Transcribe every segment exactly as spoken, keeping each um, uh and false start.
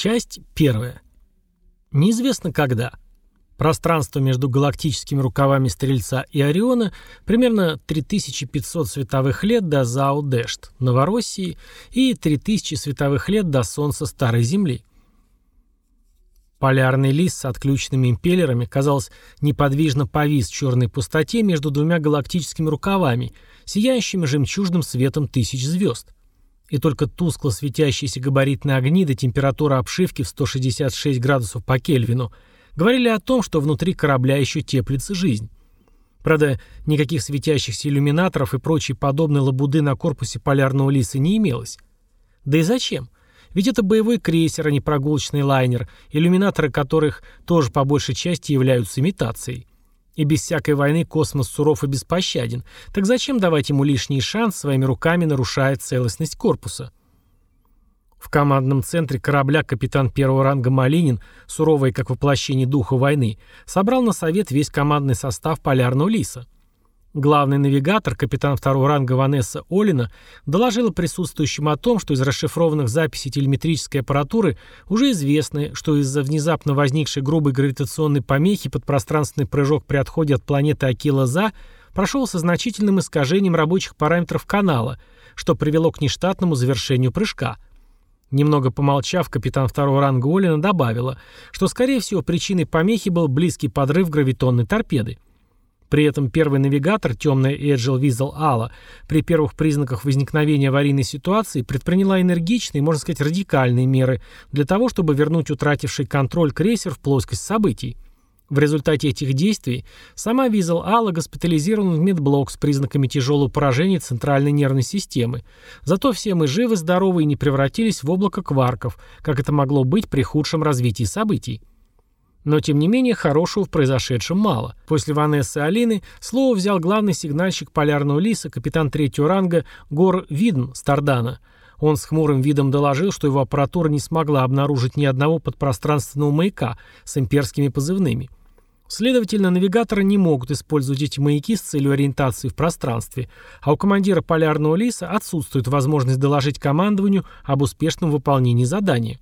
Часть первая. Неизвестно когда. Пространство между галактическими рукавами Стрельца и Ориона примерно три тысячи пятьсот световых лет до Зау-Дэшт, Новороссии, и три тысячи световых лет до Солнца Старой Земли. Полярный лис с отключенными импеллерами, казалось, неподвижно повис в черной пустоте между двумя галактическими рукавами, сияющими жемчужным светом тысяч звезд. И только тускло светящиеся габаритные огни до температуры обшивки в сто шестьдесят шесть градусов по Кельвину говорили о том, что внутри корабля еще теплится жизнь. Правда, никаких светящихся иллюминаторов и прочей подобной лабуды на корпусе полярного лиса не имелось. Да и зачем? Ведь это боевой крейсер, а не прогулочный лайнер, иллюминаторы которых тоже по большей части являются имитацией. И без всякой войны космос суров и беспощаден. Так зачем давать ему лишний шанс, своими руками нарушая целостность корпуса? В командном центре корабля капитан первого ранга Малинин, суровый как воплощение духа войны, собрал на совет весь командный состав полярного лиса. Главный навигатор, капитан второго ранга Ванесса Олина, доложила присутствующим о том, что из расшифрованных записей телеметрической аппаратуры уже известно, что из-за внезапно возникшей грубой гравитационной помехи подпространственный прыжок при отходе от планеты Акила-За прошел со значительным искажением рабочих параметров канала, что привело к нештатному завершению прыжка. Немного помолчав, капитан второго ранга Олина добавила, что, скорее всего, причиной помехи был близкий подрыв гравитонной торпеды. При этом первый навигатор, темная Эджил Визел Алла, при первых признаках возникновения аварийной ситуации предприняла энергичные, можно сказать, радикальные меры для того, чтобы вернуть утративший контроль крейсер в плоскость событий. В результате этих действий сама Визел Алла госпитализирована в медблок с признаками тяжелого поражения центральной нервной системы. Зато все мы живы-здоровы и не превратились в облако кварков, как это могло быть при худшем развитии событий. Но, тем не менее, хорошего в произошедшем мало. После Ванессы Алины слово взял главный сигнальщик полярного лиса, капитан третьего ранга Гор Видн Стардана. Он с хмурым видом доложил, что его аппаратура не смогла обнаружить ни одного подпространственного маяка с имперскими позывными. Следовательно, навигаторы не могут использовать эти маяки с целью ориентации в пространстве, а у командира полярного лиса отсутствует возможность доложить командованию об успешном выполнении задания.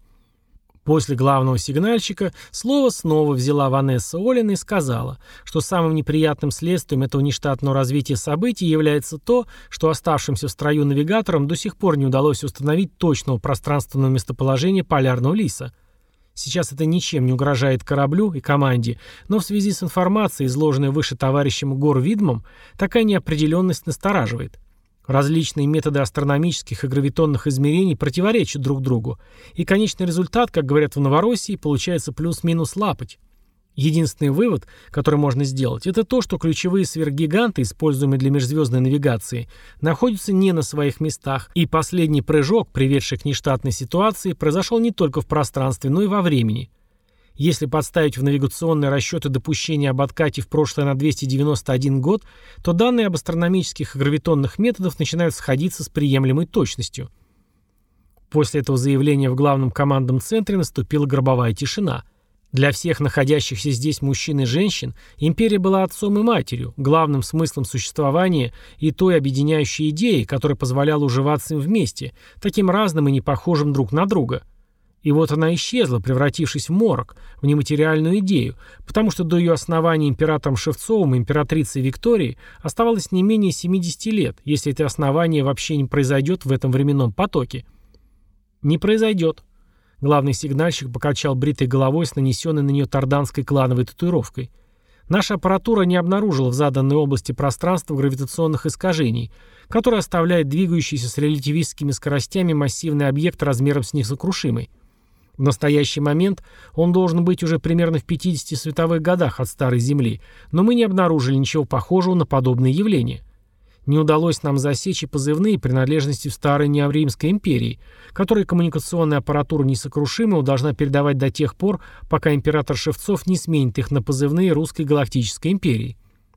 После главного сигнальщика слово снова взяла Ванесса Олина и сказала, что самым неприятным следствием этого нештатного развития событий является то, что оставшимся в строю навигаторам до сих пор не удалось установить точного пространственного местоположения полярного лиса. Сейчас это ничем не угрожает кораблю и команде, но в связи с информацией, изложенной выше товарищем Гор Видмом, такая неопределенность настораживает. Различные методы астрономических и гравитонных измерений противоречат друг другу, и конечный результат, как говорят в Новороссии, получается плюс-минус лапоть. Единственный вывод, который можно сделать, это то, что ключевые сверхгиганты, используемые для межзвездной навигации, находятся не на своих местах, и последний прыжок, приведший к нештатной ситуации, произошел не только в пространстве, но и во времени. Если подставить в навигационные расчеты допущения об откате в прошлое на двести девяносто один год, то данные об астрономических и гравитонных методах начинают сходиться с приемлемой точностью. После этого заявления в главном командном центре наступила гробовая тишина. Для всех находящихся здесь мужчин и женщин империя была отцом и матерью, главным смыслом существования и той объединяющей идеей, которая позволяла уживаться им вместе, таким разным и не похожим друг на друга. И вот она исчезла, превратившись в морок, в нематериальную идею, потому что до ее основания императором Шевцовым и императрицей Викторией оставалось не менее семидесяти лет, если это основание вообще не произойдет в этом временном потоке. Не произойдет. Главный сигнальщик покачал бритой головой с нанесенной на нее тарданской клановой татуировкой. Наша аппаратура не обнаружила в заданной области пространства гравитационных искажений, которые оставляют двигающийся с релятивистскими скоростями массивный объект размером с несокрушимый. В настоящий момент он должен быть уже примерно в пятидесяти световых годах от Старой Земли, но мы не обнаружили ничего похожего на подобные явления. Не удалось нам засечь и позывные принадлежности в Старой Неавримской империи, которые коммуникационная аппаратура несокрушимого должна передавать до тех пор, пока император Шевцов не сменит их на позывные Русской Галактической империи.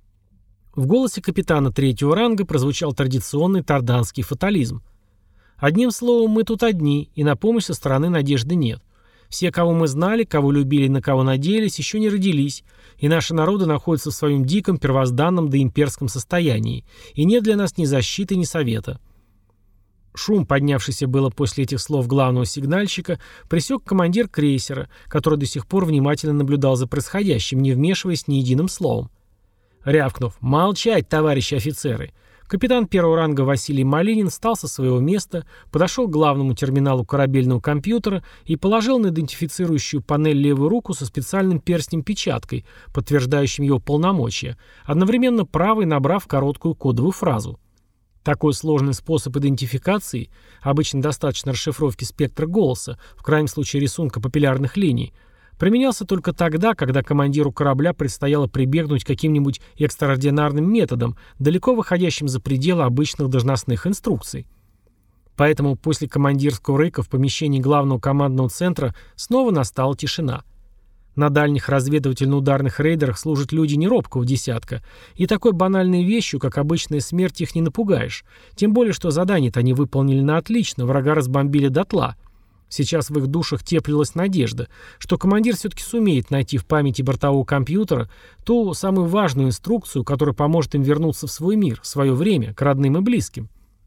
В голосе капитана третьего ранга прозвучал традиционный тарданский фатализм. Одним словом, мы тут одни, и на помощь со стороны надежды нет. Все, кого мы знали, кого любили и на кого надеялись, еще не родились, и наши народы находятся в своем диком, первозданном доимперском состоянии, и нет для нас ни защиты, ни совета. Шум, поднявшийся было после этих слов главного сигнальщика, пресек командир крейсера, который до сих пор внимательно наблюдал за происходящим, не вмешиваясь ни единым словом. Рявкнув: «Молчать, товарищи офицеры!», капитан первого ранга Василий Малинин встал со своего места, подошел к главному терминалу корабельного компьютера и положил на идентифицирующую панель левую руку со специальным перстнем-печаткой, подтверждающим его полномочия, одновременно правой набрав короткую кодовую фразу. Такой сложный способ идентификации, обычно достаточно расшифровки спектра голоса, в крайнем случае рисунка папиллярных линий, применялся только тогда, когда командиру корабля предстояло прибегнуть к каким-нибудь экстраординарным методам, далеко выходящим за пределы обычных должностных инструкций. Поэтому после командирского рыка в помещении главного командного центра снова настала тишина. На дальних разведывательно-ударных рейдерах служат люди не робкого десятка, и такой банальной вещью, как обычная смерть, их не напугаешь, тем более, что задание-то они выполнили на отлично, врага разбомбили дотла. Сейчас в их душах теплилась надежда, что командир все-таки сумеет найти в памяти бортового компьютера ту самую важную инструкцию, которая поможет им вернуться в свой мир, в свое время, к родным и близким.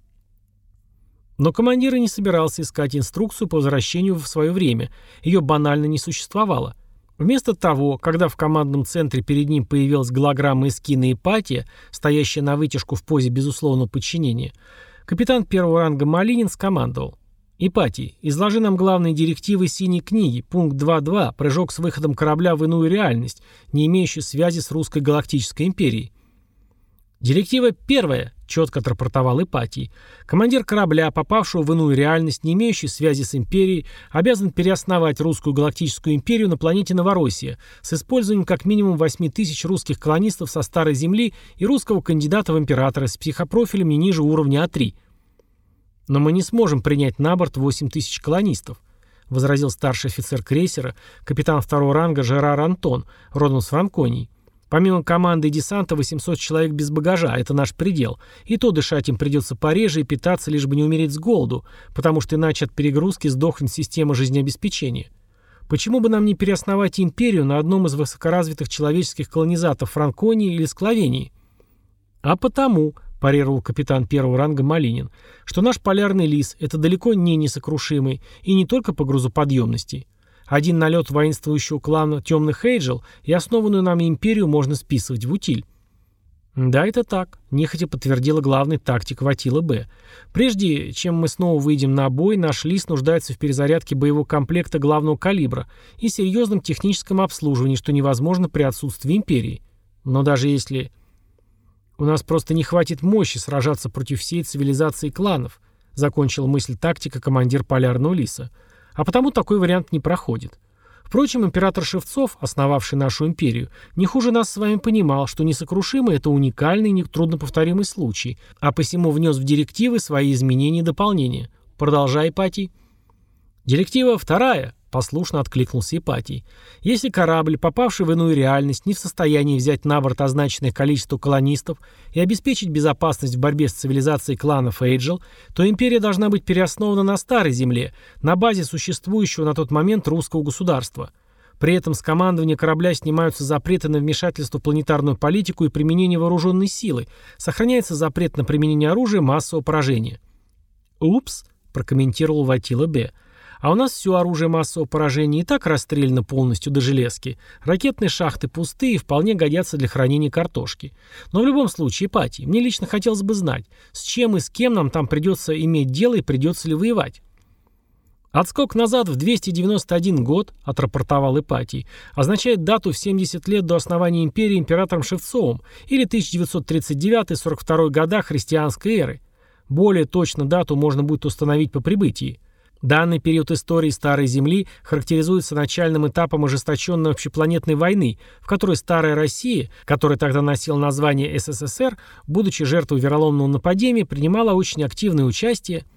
Но командир и не собирался искать инструкцию по возвращению в свое время, ее банально не существовало. Вместо того, когда в командном центре перед ним появилась голограмма Эскина Ипатия, стоящая на вытяжку в позе безусловного подчинения, капитан первого ранга Малинин скомандовал: «Ипатий, изложи нам главные директивы синей книги, пункт два точка два, прыжок с выходом корабля в иную реальность, не имеющую связи с Русской Галактической Империей». «Директива первая», — четко отрапортовал Ипатий. «Командир корабля, попавшего в иную реальность, не имеющую связи с Империей, обязан переосновать Русскую Галактическую Империю на планете Новороссия с использованием как минимум восемь тысяч русских колонистов со Старой Земли и русского кандидата в императоры с психопрофилем не ниже уровня А три». «Но мы не сможем принять на борт восемь тысяч колонистов», — возразил старший офицер крейсера, капитан второго ранга Жерар Антон, родом с Франконии. «Помимо команды и десанта восемьсот человек без багажа — это наш предел, и то дышать им придется пореже и питаться, лишь бы не умереть с голоду, потому что иначе от перегрузки сдохнет система жизнеобеспечения. Почему бы нам не переосновать империю на одном из высокоразвитых человеческих колонизаторов Франконии или Склавении?» «А потому», — парировал капитан первого ранга Малинин, «что наш полярный лис — это далеко не несокрушимый, и не только по грузоподъемности. Один налет воинствующего клана Темных Эйджел и основанную нами империю можно списывать в утиль». «Да, это так», — нехотя подтвердила главный тактик Ватила Б. «Прежде чем мы снова выйдем на бой, наш лис нуждается в перезарядке боевого комплекта главного калибра и серьезном техническом обслуживании, что невозможно при отсутствии империи. Но даже если... у нас просто не хватит мощи сражаться против всей цивилизации кланов», — закончил мысль тактика командир полярного лиса. «А потому такой вариант не проходит. Впрочем, император Шевцов, основавший нашу империю, не хуже нас с вами понимал, что несокрушимый — это уникальный и нетрудноповторимый случай, а посему внес в директивы свои изменения и дополнения. Продолжай, Ипатий». «Директива вторая», — послушно откликнулся Ипатий. «Если корабль, попавший в иную реальность, не в состоянии взять на борт означенное количество колонистов и обеспечить безопасность в борьбе с цивилизацией кланов Эйджел, то империя должна быть переоснована на Старой Земле, на базе существующего на тот момент русского государства. При этом с командования корабля снимаются запреты на вмешательство в планетарную политику и применение вооруженной силы, сохраняется запрет на применение оружия массового поражения». «Упс», — прокомментировал Ватила Б. «А у нас все оружие массового поражения и так расстреляно полностью до железки. Ракетные шахты пустые и вполне годятся для хранения картошки. Но в любом случае, Ипатий, мне лично хотелось бы знать, с чем и с кем нам там придется иметь дело и придется ли воевать». «Отскок назад в двести девяносто один год», — отрапортовал Ипатий, «означает дату в семьдесят лет до основания империи императором Шевцовым или тысяча девятьсот тридцать девятый — сорок второй года христианской эры. Более точно дату можно будет установить по прибытии. Данный период истории Старой Земли характеризуется начальным этапом ожесточенной общепланетной войны, в которой Старая Россия, которая тогда носила название СССР, будучи жертвой вероломного нападения, принимала очень активное участие».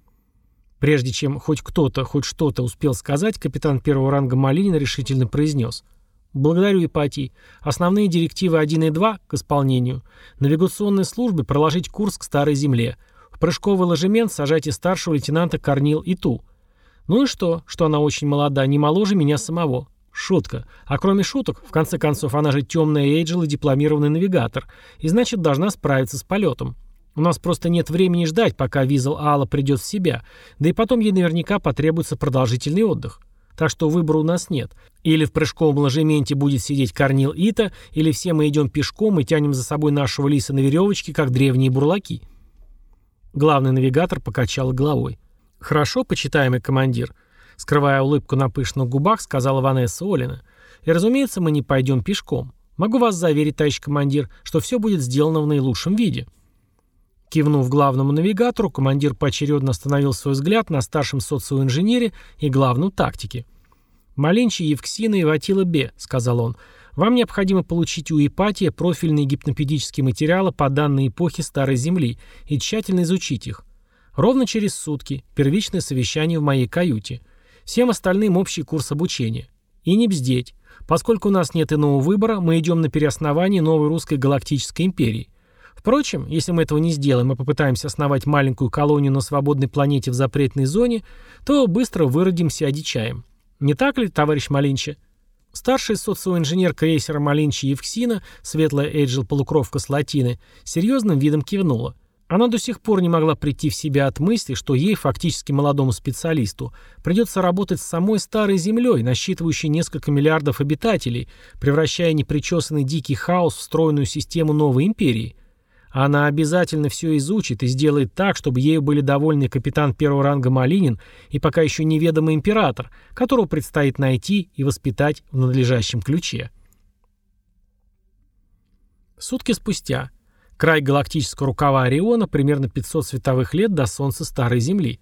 Прежде чем хоть кто-то, хоть что-то успел сказать, капитан первого ранга Малинин решительно произнес: «Благодарю, Ипатий. Основные директивы один и два к исполнению. Навигационной службе проложить курс к Старой Земле. В прыжковый ложемент сажайте старшего лейтенанта Корнил Иту. Ну и что, что она очень молода, не моложе меня самого. Шутка. А кроме шуток, в конце концов, она же темная Эйджел и дипломированный навигатор, и значит должна справиться с полетом. У нас просто нет времени ждать, пока Визел Алла придет в себя, да и потом ей наверняка потребуется продолжительный отдых. Так что выбора у нас нет. Или в прыжковом ложементе будет сидеть Корнил Ита, или все мы идем пешком и тянем за собой нашего лиса на веревочке, как древние бурлаки. Главный навигатор покачал головой. «Хорошо, почитаемый командир», — скрывая улыбку на пышных губах, сказала Ванесса Олина. «И, разумеется, мы не пойдем пешком. Могу вас заверить, товарищ командир, что все будет сделано в наилучшем виде». Кивнув главному навигатору, командир поочередно остановил свой взгляд на старшем социоинженере и главном тактике. «Малинчи, Евксина и Ватила Бе», — сказал он, — «вам необходимо получить у Ипатия профильные гипнопедические материалы по данной эпохе Старой Земли и тщательно изучить их. Ровно через сутки первичное совещание в моей каюте. Всем остальным общий курс обучения. И не бздеть. Поскольку у нас нет иного выбора, мы идем на переоснование новой русской галактической империи. Впрочем, если мы этого не сделаем и попытаемся основать маленькую колонию на свободной планете в запретной зоне, то быстро выродимся и одичаем. Не так ли, товарищ Малинчи?» Старший социоинженер крейсера Малинчи Евксина, светлая Эйджел-полукровка с Латины, серьезным видом кивнула. Она до сих пор не могла прийти в себя от мысли, что ей, фактически молодому специалисту, придется работать с самой старой Землей, насчитывающей несколько миллиардов обитателей, превращая непричесанный дикий хаос в стройную систему новой империи. Она обязательно все изучит и сделает так, чтобы ею были довольны капитан первого ранга Малинин и пока еще неведомый император, которого предстоит найти и воспитать в надлежащем ключе. Сутки спустя. Край галактического рукава Ориона, примерно пятьсот световых лет до Солнца Старой Земли.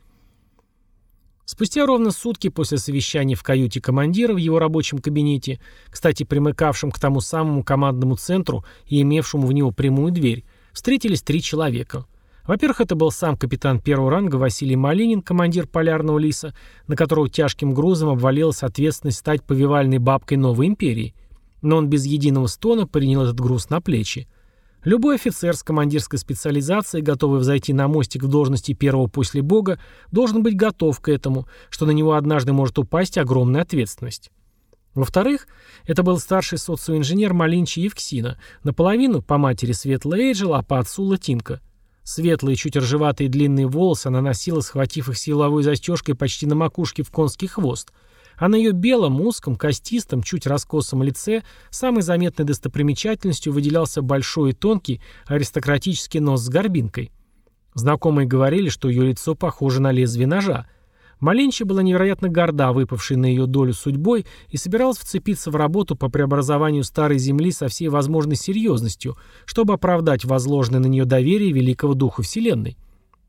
Спустя ровно сутки после совещания в каюте командира в его рабочем кабинете, кстати, примыкавшем к тому самому командному центру и имевшему в него прямую дверь, встретились три человека. Во-первых, это был сам капитан первого ранга Василий Малинин, командир Полярного Лиса, на которого тяжким грузом обвалилась ответственность стать повивальной бабкой новой империи. Но он без единого стона принял этот груз на плечи. Любой офицер с командирской специализацией, готовый взойти на мостик в должности первого после Бога, должен быть готов к этому, что на него однажды может упасть огромная ответственность. Во-вторых, это был старший социоинженер Малинчи Евксина, наполовину по матери светлая Эйджел, а по отцу латинка. Светлые, чуть ржеватые длинные волосы она носила, схватив их силовой застежкой почти на макушке в конский хвост, а на ее белом, узком, костистом, чуть раскосом лице самой заметной достопримечательностью выделялся большой и тонкий аристократический нос с горбинкой. Знакомые говорили, что ее лицо похоже на лезвие ножа. Малинчи была невероятно горда выпавшей на ее долю судьбой и собиралась вцепиться в работу по преобразованию Старой Земли со всей возможной серьезностью, чтобы оправдать возложенное на нее доверие великого духу Вселенной.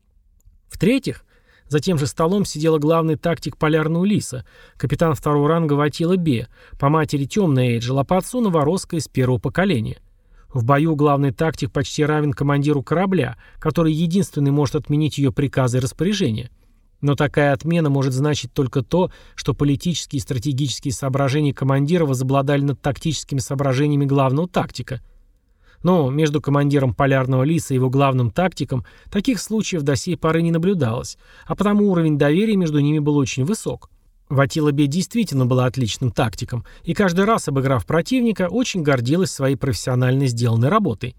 В-третьих, за тем же столом сидела главный тактик Полярного Лиса, капитан второго ранга Ватила Бе, по матери темная Эйджел, а по отцу Новоросска из первого поколения. В бою главный тактик почти равен командиру корабля, который единственный может отменить ее приказы и распоряжения. Но такая отмена может значить только то, что политические и стратегические соображения командира возобладали над тактическими соображениями главного тактика. Но между командиром Полярного Лиса и его главным тактиком таких случаев до сей поры не наблюдалось, а потому уровень доверия между ними был очень высок. Ватила Бе действительно была отличным тактиком, и каждый раз, обыграв противника, очень гордилась своей профессионально сделанной работой.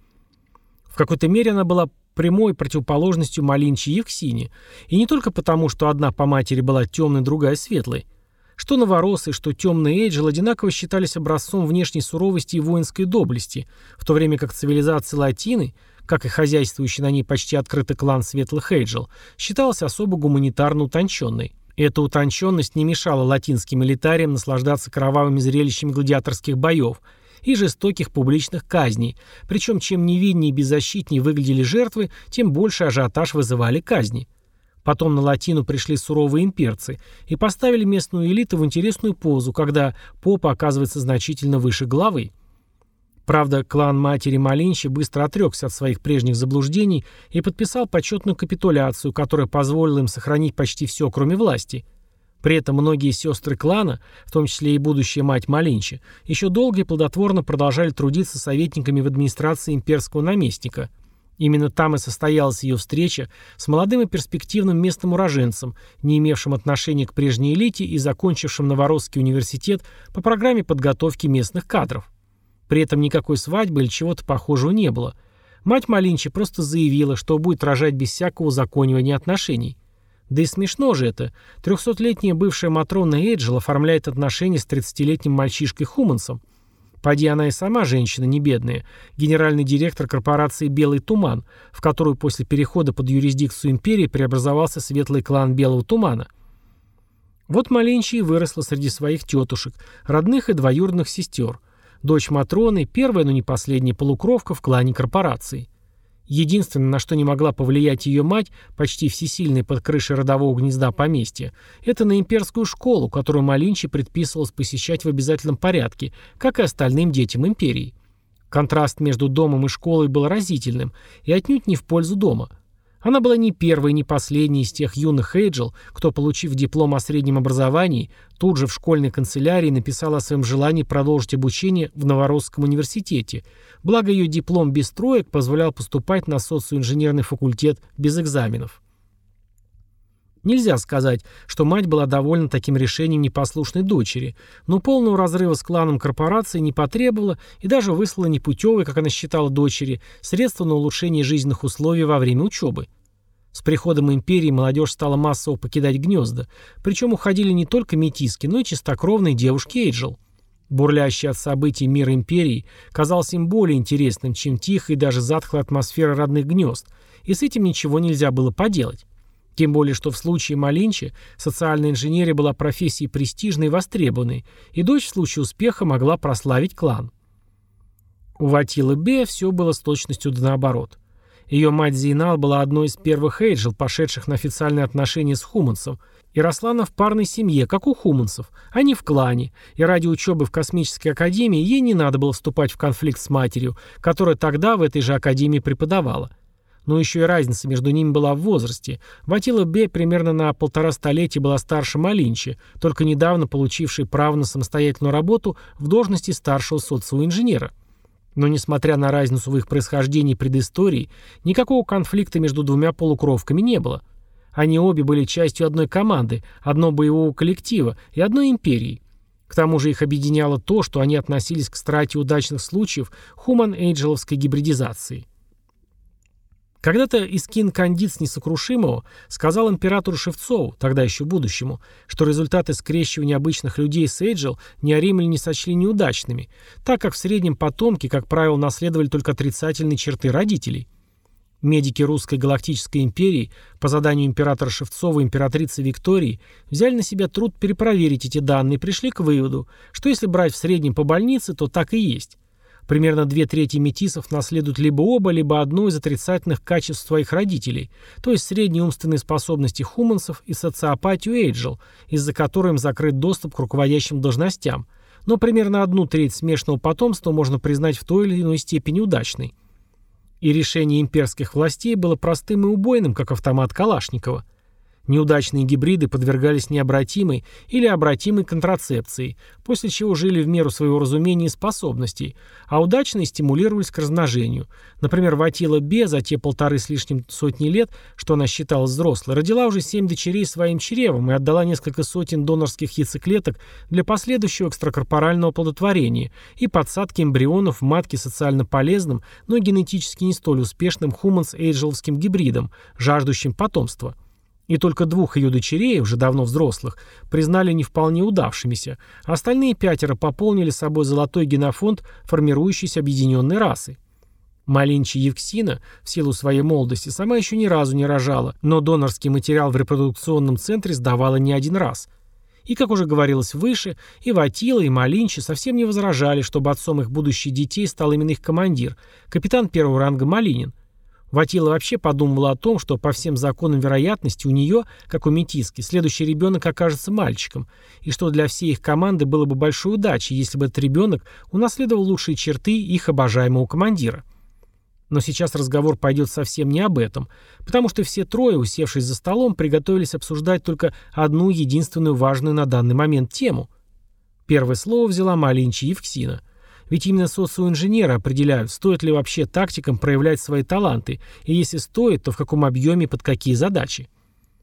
В какой-то мере она была прямой противоположностью Малинчи Евксине, и не только потому, что одна по матери была темной, другая светлой. Что Новороссы, что темные Эйджел одинаково считались образцом внешней суровости и воинской доблести, в то время как цивилизация Латины, как и хозяйствующий на ней почти открытый клан светлых Эйджел, считалась особо гуманитарно утонченной. И эта утонченность не мешала латинским элитариям наслаждаться кровавыми зрелищами гладиаторских боев и жестоких публичных казней, причем чем невиннее и беззащитнее выглядели жертвы, тем больше ажиотаж вызывали казни. Потом на Латину пришли суровые имперцы и поставили местную элиту в интересную позу, когда попа оказывается значительно выше головы. Правда, клан матери Малинчи быстро отрекся от своих прежних заблуждений и подписал почетную капитуляцию, которая позволила им сохранить почти все, кроме власти. При этом многие сестры клана, в том числе и будущая мать Малинчи, еще долго и плодотворно продолжали трудиться советниками в администрации имперского наместника. Именно там и состоялась ее встреча с молодым и перспективным местным уроженцем, не имевшим отношения к прежней элите и закончившим Новоросский университет по программе подготовки местных кадров. При этом никакой свадьбы или чего-то похожего не было. Мать Малинчи просто заявила, что будет рожать без всякого узаконивания отношений. Да и смешно же это. Трехсотлетняя бывшая Матрона Эйджел оформляет отношения с тридцатилетним мальчишкой Хумансом. Поди она и сама женщина не бедная, генеральный директор корпорации «Белый туман», в которую после перехода под юрисдикцию империи преобразовался светлый клан Белого тумана. Вот Малинчи и выросла среди своих тетушек, родных и двоюродных сестер. Дочь Матроны, первая, но не последняя полукровка в клане корпорации. Единственное, на что не могла повлиять ее мать, почти всесильная под крышей родового гнезда поместья, это на имперскую школу, которую Малинчи предписывалось посещать в обязательном порядке, как и остальным детям империи. Контраст между домом и школой был разительным, и отнюдь не в пользу дома. Она была не первой, не последней из тех юных Эйджел, кто, получив диплом о среднем образовании, тут же в школьной канцелярии написала о своем желании продолжить обучение в Новоросском университете, благо ее диплом без троек позволял поступать на социоинженерный факультет без экзаменов. Нельзя сказать, что мать была довольна таким решением непослушной дочери, но полного разрыва с кланом корпорации не потребовала и даже выслала непутевой, как она считала, дочери, средства на улучшение жизненных условий во время учебы. С приходом империи молодежь стала массово покидать гнезда, причем уходили не только метиски, но и чистокровные девушки Эйджел. Бурлящий от событий мир империи казался им более интересным, чем тихая и даже затхлая атмосфера родных гнезд, и с этим ничего нельзя было поделать. Тем более, что в случае Малинчи социальная инженерия была профессией престижной и востребованной, и дочь в случае успеха могла прославить клан. У Ватилы Бе все было с точностью да наоборот. Ее мать Зейнал была одной из первых Эйджел, пошедших на официальные отношения с Хумансом, и росла она в парной семье, как у Хумансов, а не в клане, и ради учебы в космической академии ей не надо было вступать в конфликт с матерью, которая тогда в этой же академии преподавала. Но еще и разница между ними была в возрасте. Ватила Бе примерно на полтора столетия была старше Малинчи, только недавно получившей право на самостоятельную работу в должности старшего социоинженера. Но несмотря на разницу в их происхождении и предыстории, никакого конфликта между двумя полукровками не было. Они обе были частью одной команды, одного боевого коллектива и одной империи. К тому же их объединяло то, что они относились к страте удачных случаев хуман-эйджеловской гибридизации. Когда-то Искин Кандид Несокрушимого сказал императору Шевцову, тогда еще будущему, что результаты скрещивания обычных людей с Эйджел ни римляне не сочли неудачными, так как в среднем потомки, как правило, наследовали только отрицательные черты родителей. Медики Русской Галактической империи по заданию императора Шевцова и императрицы Виктории взяли на себя труд перепроверить эти данные и пришли к выводу, что если брать в среднем по больнице, то так и есть. Примерно две трети метисов наследуют либо оба, либо одно из отрицательных качеств своих родителей, то есть средние умственные способности хумансов и социопатию Эйджел, из-за которой им закрыт доступ к руководящим должностям, но примерно одну треть смешанного потомства можно признать в той или иной степени удачной. И решение имперских властей было простым и убойным, как автомат Калашникова. Неудачные гибриды подвергались необратимой или обратимой контрацепции, после чего жили в меру своего разумения и способностей, а удачные стимулировались к размножению. Например, Ватила Бе за те полторы с лишним сотни лет, что она считалась взрослой, родила уже семь дочерей своим чревом и отдала несколько сотен донорских яйцеклеток для последующего экстракорпорального оплодотворения и подсадки эмбрионов в матке социально полезным, но генетически не столь успешным хуманс-эйджеловским гибридом, жаждущим потомства. И только двух ее дочерей, уже давно взрослых, признали не вполне удавшимися, а остальные пятеро пополнили собой золотой генофонд формирующейся объединенной расы. Малинчи Евксина, в силу своей молодости, сама еще ни разу не рожала, но донорский материал в репродукционном центре сдавала не один раз. И, как уже говорилось выше, и Ватила, и Малинчи совсем не возражали, чтобы отцом их будущих детей стал именно их командир, капитан первого ранга Малинин. Ватила вообще подумала о том, что по всем законам вероятности у нее, как у метиски, следующий ребенок окажется мальчиком, и что для всей их команды было бы большой удачей, если бы этот ребенок унаследовал лучшие черты их обожаемого командира. Но сейчас разговор пойдет совсем не об этом, потому что все трое, усевшись за столом, приготовились обсуждать только одну единственную важную на данный момент тему. Первое слово взяла Малинчи Евксина. Ведь именно социоинженеры определяют, стоит ли вообще тактикам проявлять свои таланты, и если стоит, то в каком объеме и под какие задачи.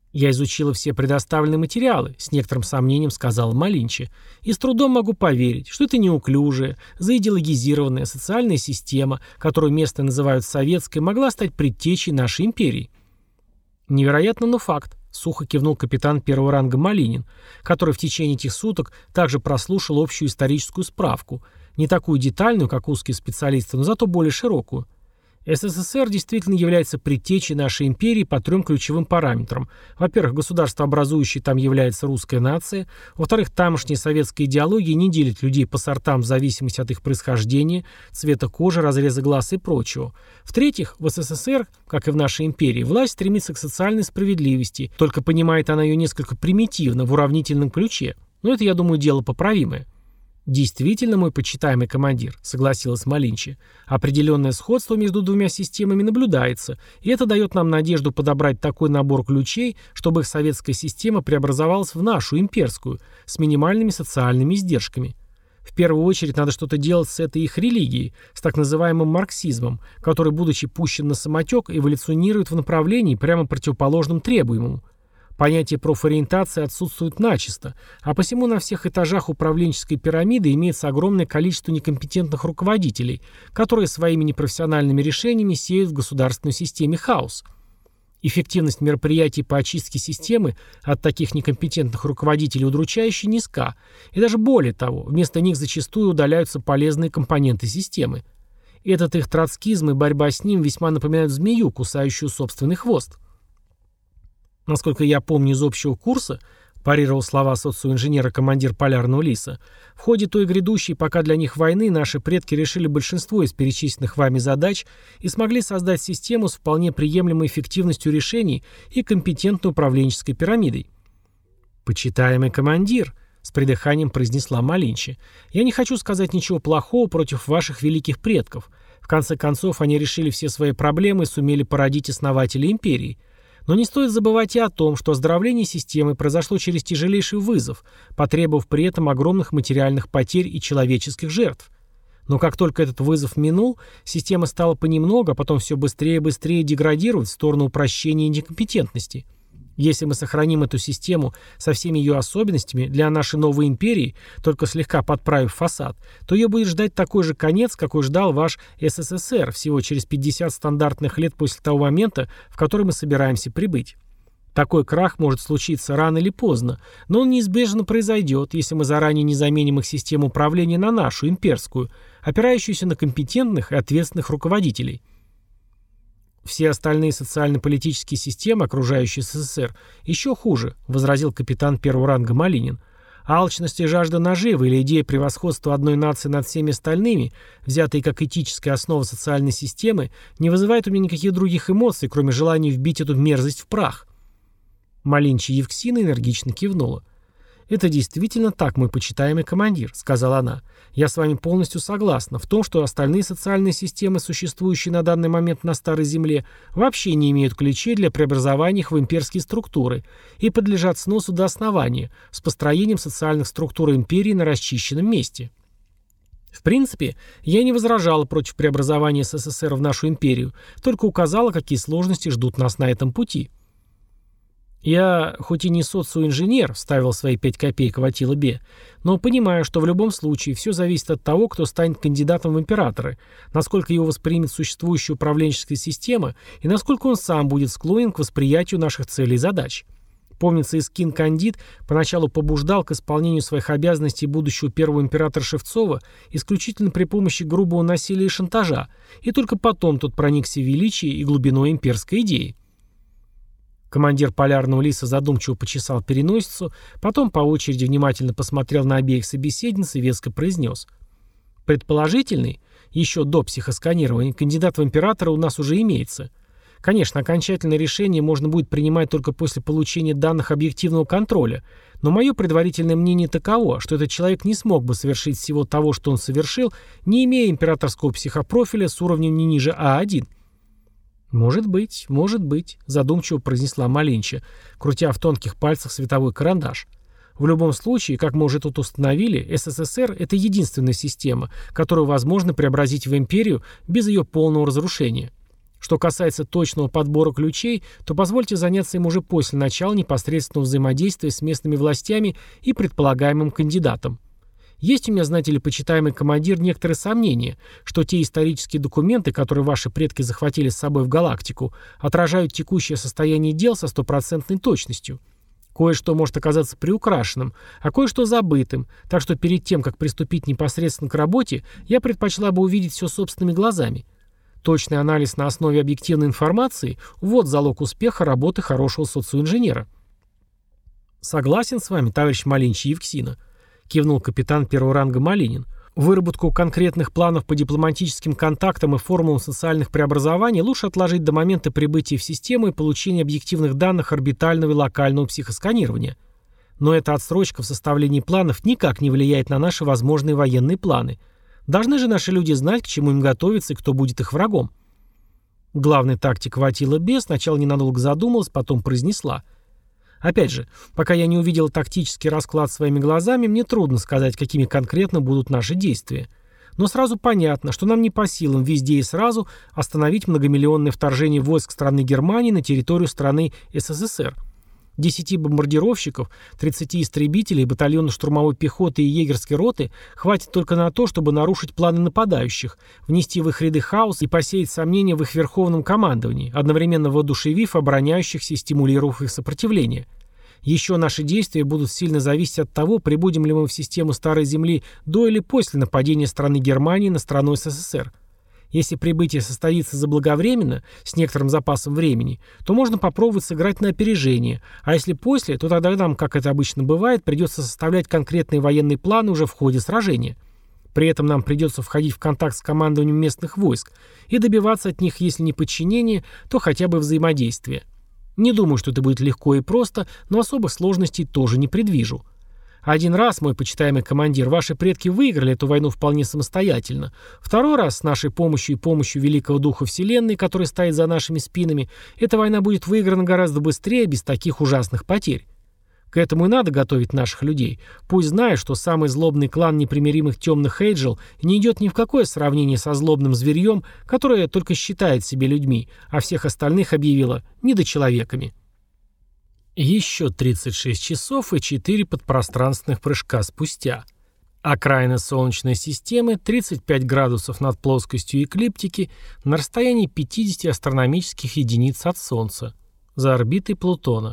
«Я изучила все предоставленные материалы», — с некоторым сомнением сказала Малинчи, «и с трудом могу поверить, что это неуклюжая, заидеологизированная социальная система, которую местные называют советской, могла стать предтечей нашей империи». «Невероятно, но факт», — сухо кивнул капитан первого ранга Малинин, который в течение этих суток также прослушал общую историческую справку, не такую детальную, как узкие специалисты, но зато более широкую. СССР действительно является предтечей нашей империи по трем ключевым параметрам. Во-первых, государствообразующей там является русская нация. Во-вторых, тамошняя советская идеология не делит людей по сортам в зависимости от их происхождения, цвета кожи, разреза глаз и прочего. В-третьих, в СССР, как и в нашей империи, власть стремится к социальной справедливости, только понимает она ее несколько примитивно, в уравнительном ключе. Но это, я думаю, дело поправимое. «Действительно, мой почитаемый командир», — согласилась Малинчи, «определенное сходство между двумя системами наблюдается, и это дает нам надежду подобрать такой набор ключей, чтобы их советская система преобразовалась в нашу, имперскую, с минимальными социальными издержками. В первую очередь надо что-то делать с этой их религией, с так называемым марксизмом, который, будучи пущен на самотек, эволюционирует в направлении, прямо противоположном требуемому. Понятие профориентации отсутствует начисто, а посему на всех этажах управленческой пирамиды имеется огромное количество некомпетентных руководителей, которые своими непрофессиональными решениями сеют в государственной системе хаос. Эффективность мероприятий по очистке системы от таких некомпетентных руководителей удручающе низка, и даже более того, вместо них зачастую удаляются полезные компоненты системы. Этот их троцкизм и борьба с ним весьма напоминают змею, кусающую собственный хвост. Насколько я помню из общего курса, парировал слова социоинженера командир Полярного Лиса, в ходе той грядущей пока для них войны наши предки решили большинство из перечисленных вами задач и смогли создать систему с вполне приемлемой эффективностью решений и компетентной управленческой пирамидой. «Почитаемый командир», — с придыханием произнесла Малинчи, «я не хочу сказать ничего плохого против ваших великих предков. В конце концов, они решили все свои проблемы и сумели породить основателей империи. Но не стоит забывать и о том, что оздоровление системы произошло через тяжелейший вызов, потребовав при этом огромных материальных потерь и человеческих жертв. Но как только этот вызов минул, система стала понемногу, а потом все быстрее и быстрее деградировать в сторону упрощения и некомпетентности. Если мы сохраним эту систему со всеми ее особенностями для нашей новой империи, только слегка подправив фасад, то ее будет ждать такой же конец, какой ждал ваш СССР всего через пятьдесят стандартных лет после того момента, в который мы собираемся прибыть. Такой крах может случиться рано или поздно, но он неизбежно произойдет, если мы заранее не заменим их систему управления на нашу, имперскую, опирающуюся на компетентных и ответственных руководителей. «Все остальные социально-политические системы, окружающие СССР, еще хуже», — возразил капитан первого ранга Малинин. «Алчность и жажда наживы или идея превосходства одной нации над всеми остальными, взятые как этическая основа социальной системы, не вызывают у меня никаких других эмоций, кроме желания вбить эту мерзость в прах». Малинчи Евксина энергично кивнула. «Это действительно так, мой почитаемый командир», — сказала она. «Я с вами полностью согласна в том, что остальные социальные системы, существующие на данный момент на Старой Земле, вообще не имеют ключей для преобразования их в имперские структуры и подлежат сносу до основания, с построением социальных структур империи на расчищенном месте». В принципе, я не возражала против преобразования СССР в нашу империю, только указала, какие сложности ждут нас на этом пути. «Я, хоть и не социоинженер», — вставил свои пять копеек Ватила Бе, «но понимаю, что в любом случае все зависит от того, кто станет кандидатом в императоры, насколько его воспримет существующая управленческая система и насколько он сам будет склонен к восприятию наших целей и задач. Помнится, Искин Кандид поначалу побуждал к исполнению своих обязанностей будущего первого императора Шевцова исключительно при помощи грубого насилия и шантажа, и только потом тот проникся величием и глубиной имперской идеи». Командир Полярного Лиса задумчиво почесал переносицу, потом по очереди внимательно посмотрел на обеих собеседниц и веско произнес: «Предположительный, еще до психосканирования, кандидат в императора у нас уже имеется. Конечно, окончательное решение можно будет принимать только после получения данных объективного контроля, но мое предварительное мнение таково, что этот человек не смог бы совершить всего того, что он совершил, не имея императорского психопрофиля с уровнем не ниже А один». «Может быть, может быть», — задумчиво произнесла Малинча, крутя в тонких пальцах световой карандаш. «В любом случае, как мы уже тут установили, СССР — это единственная система, которую возможно преобразить в империю без ее полного разрушения. Что касается точного подбора ключей, то позвольте заняться им уже после начала непосредственного взаимодействия с местными властями и предполагаемым кандидатом. Есть у меня, знаете ли, почитаемый командир, некоторые сомнения, что те исторические документы, которые ваши предки захватили с собой в галактику, отражают текущее состояние дел со стопроцентной точностью. Кое-что может оказаться приукрашенным, а кое-что забытым, так что перед тем, как приступить непосредственно к работе, я предпочла бы увидеть все собственными глазами. Точный анализ на основе объективной информации – вот залог успеха работы хорошего социоинженера. «Согласен с вами, товарищ Малинич Евксина», – кивнул капитан первого ранга Малинин. «Выработку конкретных планов по дипломатическим контактам и формулам социальных преобразований лучше отложить до момента прибытия в систему и получения объективных данных орбитального и локального психосканирования. Но эта отсрочка в составлении планов никак не влияет на наши возможные военные планы. Должны же наши люди знать, к чему им готовиться и кто будет их врагом». Главный тактик Ватила Б сначала ненадолго задумалась, потом произнесла: «Опять же, пока я не увидел тактический расклад своими глазами, мне трудно сказать, какими конкретно будут наши действия. Но сразу понятно, что нам не по силам везде и сразу остановить многомиллионное вторжение войск страны Германии на территорию страны СССР. Десяти бомбардировщиков, тридцати истребителей, батальона штурмовой пехоты и егерской роты хватит только на то, чтобы нарушить планы нападающих, внести в их ряды хаос и посеять сомнения в их верховном командовании, одновременно воодушевив обороняющихся и стимулировав их сопротивление. Еще наши действия будут сильно зависеть от того, прибудем ли мы в систему Старой Земли до или после нападения страны Германии на страну СССР. Если прибытие состоится заблаговременно, с некоторым запасом времени, то можно попробовать сыграть на опережение, а если после, то тогда нам, как это обычно бывает, придется составлять конкретные военные планы уже в ходе сражения. При этом нам придется входить в контакт с командованием местных войск и добиваться от них, если не подчинения, то хотя бы взаимодействия. Не думаю, что это будет легко и просто, но особых сложностей тоже не предвижу. Один раз, мой почитаемый командир, ваши предки выиграли эту войну вполне самостоятельно. Второй раз, с нашей помощью и помощью Великого Духа Вселенной, который стоит за нашими спинами, эта война будет выиграна гораздо быстрее, без таких ужасных потерь. К этому и надо готовить наших людей. Пусть знают, что самый злобный клан непримиримых темных Эйджел не идет ни в какое сравнение со злобным зверьем, которое только считает себя людьми, а всех остальных объявило недочеловеками. Еще тридцать шесть часов и четыре подпространственных прыжка спустя. Окраина Солнечной системы, тридцать пять градусов над плоскостью эклиптики, на расстоянии пятьдесят астрономических единиц от Солнца, за орбитой Плутона.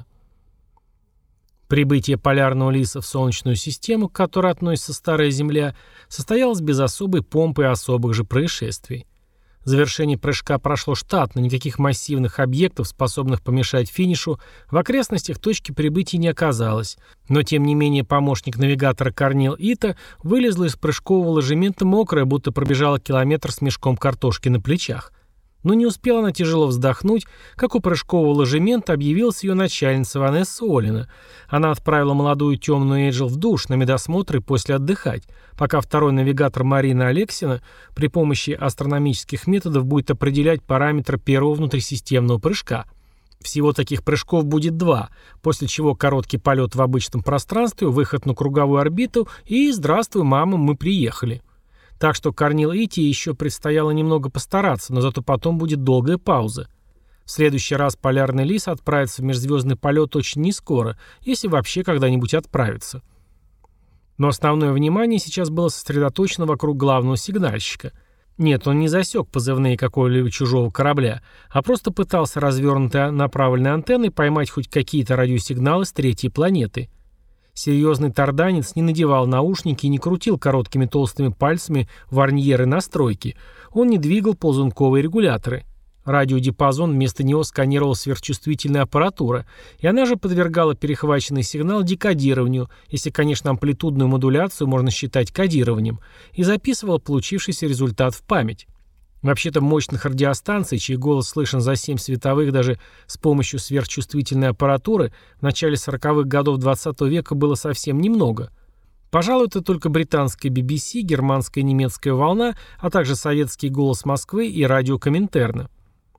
Прибытие полярного лиса в Солнечную систему, к которой относится Старая Земля, состоялось без особой помпы и особых же происшествий. Завершение прыжка прошло штатно, никаких массивных объектов, способных помешать финишу, в окрестностях точки прибытия не оказалось, но тем не менее помощник навигатора Корнел Ита вылезла из прыжкового ложемента мокрая, будто пробежала километр с мешком картошки на плечах. Но не успела она тяжело вздохнуть, как у прыжкового ложемента объявилась ее начальница Ванесса Олина. Она отправила молодую темную Эйджел в душ на медосмотр и после отдыхать, пока второй навигатор Марина Алексина при помощи астрономических методов будет определять параметры первого внутрисистемного прыжка. Всего таких прыжков будет два, после чего короткий полет в обычном пространстве, выход на круговую орбиту и «Здравствуй, мама, мы приехали». Так что Корнил Ити еще предстояло немного постараться, но зато потом будет долгая пауза. В следующий раз полярный лис отправится в межзвездный полет очень нескоро, если вообще когда-нибудь отправится. Но основное внимание сейчас было сосредоточено вокруг главного сигнальщика. Нет, он не засек позывные какого-либо чужого корабля, а просто пытался развернутой направленной антенной поймать хоть какие-то радиосигналы с третьей планеты. Серьезный тарданец не надевал наушники и не крутил короткими толстыми пальцами варньеры настройки. Он не двигал ползунковые регуляторы. Радиодиапазон вместо него сканировала сверхчувствительная аппаратура, и она же подвергала перехваченный сигнал декодированию, если, конечно, амплитудную модуляцию можно считать кодированием, и записывала получившийся результат в память. Вообще-то мощных радиостанций, чей голос слышен за семь световых даже с помощью сверхчувствительной аппаратуры, в начале сороковых годов двадцатого века было совсем немного. Пожалуй, это только британская би би си, германская и немецкая волна, а также советский голос Москвы и радио Коминтерна.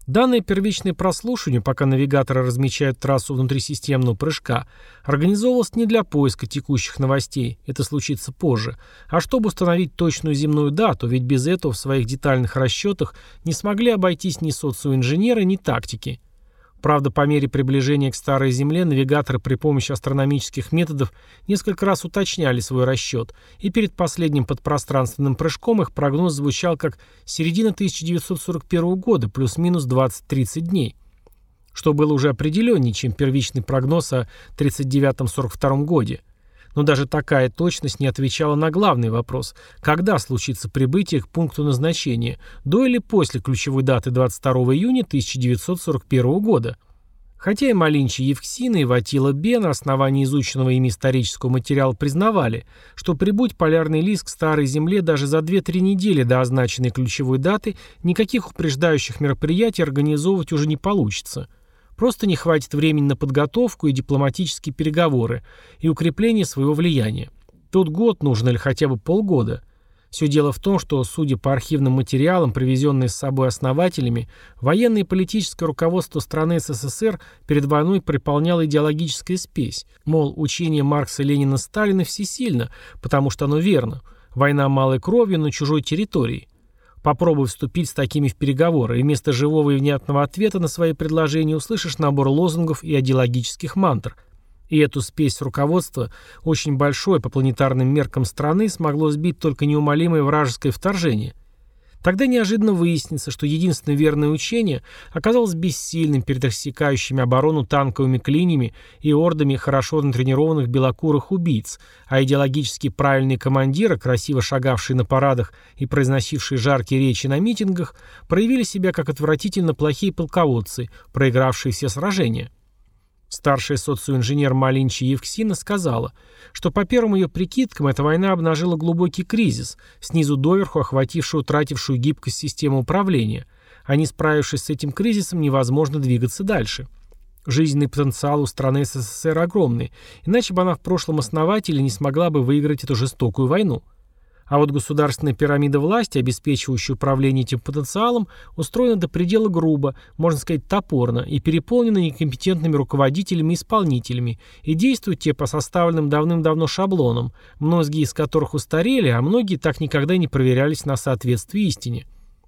Данное первичное прослушивание, пока навигаторы размечают трассу внутрисистемного прыжка, организовывалось не для поиска текущих новостей, это случится позже, а чтобы установить точную земную дату, ведь без этого в своих детальных расчетах не смогли обойтись ни социоинженеры, ни тактики. Правда, по мере приближения к Старой Земле навигаторы при помощи астрономических методов несколько раз уточняли свой расчет, и перед последним подпространственным прыжком их прогноз звучал как середина тысяча девятьсот сорок первого года, плюс-минус двадцать-тридцать дней, что было уже определеннее, чем первичный прогноз о тридцать девятом сорок втором годе. Но даже такая точность не отвечала на главный вопрос: когда случится прибытие к пункту назначения, до или после ключевой даты двадцать второго июня тысяча девятьсот сорок первого года. Хотя и Малинчи Евксина, и Ватила Бе на основании изученного ими исторического материала признавали, что прибыть полярный лис к Старой Земле даже за две-три недели до означенной ключевой даты никаких упреждающих мероприятий организовывать уже не получится. Просто не хватит времени на подготовку и дипломатические переговоры, и укрепление своего влияния. Тут год нужен или хотя бы полгода. Все дело в том, что, судя по архивным материалам, привезенные с собой основателями, военное и политическое руководство страны СССР перед войной приполняло идеологическая спесь. Мол, учение Маркса, Ленина, Сталина всесильно, потому что оно верно. Война малой кровью на чужой территории. Попробуй вступить с такими в переговоры, и вместо живого и внятного ответа на свои предложения услышишь набор лозунгов и идеологических мантр. И эту спесь руководства, очень большой по планетарным меркам страны, смогло сбить только неумолимое вражеское вторжение. Тогда неожиданно выяснится, что единственное верное учение оказалось бессильным перед рассекающими оборону танковыми клиньями и ордами хорошо натренированных белокурых убийц, а идеологически правильные командиры, красиво шагавшие на парадах и произносившие жаркие речи на митингах, проявили себя как отвратительно плохие полководцы, проигравшие все сражения. Старшая социоинженер Малинчи Евксина сказала, что по первым ее прикидкам эта война обнажила глубокий кризис, снизу доверху охватившую утратившую гибкость систему управления, а не справившись с этим кризисом, невозможно двигаться дальше. Жизненный потенциал у страны СССР огромный, иначе бы она в прошлом основателе не смогла бы выиграть эту жестокую войну. А вот государственная пирамида власти, обеспечивающая управление этим потенциалом, устроена до предела грубо, можно сказать топорно, и переполнена некомпетентными руководителями и исполнителями, и действуют те по составленным давным-давно шаблонам, многие из которых устарели, а многие так никогда и не проверялись на соответствие истине.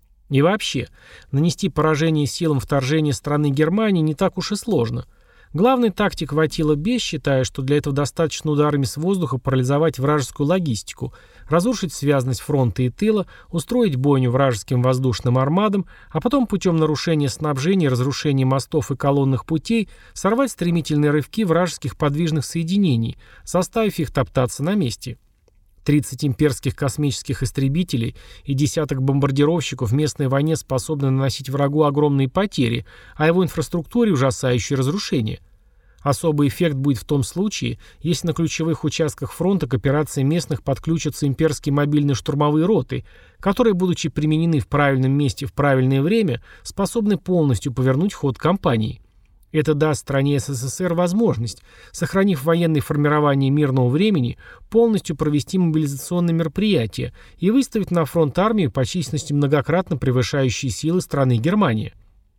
И вообще, нанести поражение силам вторжения страны Германии не так уж и сложно. Главный тактик Ватила Бе, считая, что для этого достаточно ударами с воздуха парализовать вражескую логистику, разрушить связность фронта и тыла, устроить бойню вражеским воздушным армадам, а потом путем нарушения снабжения и разрушения мостов и колонных путей сорвать стремительные рывки вражеских подвижных соединений, заставив их топтаться на месте. тридцать имперских космических истребителей и десяток бомбардировщиков в местной войне способны наносить врагу огромные потери, а его инфраструктуре ужасающие разрушения. Особый эффект будет в том случае, если на ключевых участках фронта к операции местных подключатся имперские мобильные штурмовые роты, которые, будучи применены в правильном месте в правильное время, способны полностью повернуть ход кампании. Это даст стране СССР возможность, сохранив военные формирования мирного времени, полностью провести мобилизационные мероприятия и выставить на фронт армию по численности многократно превышающие силы страны Германия.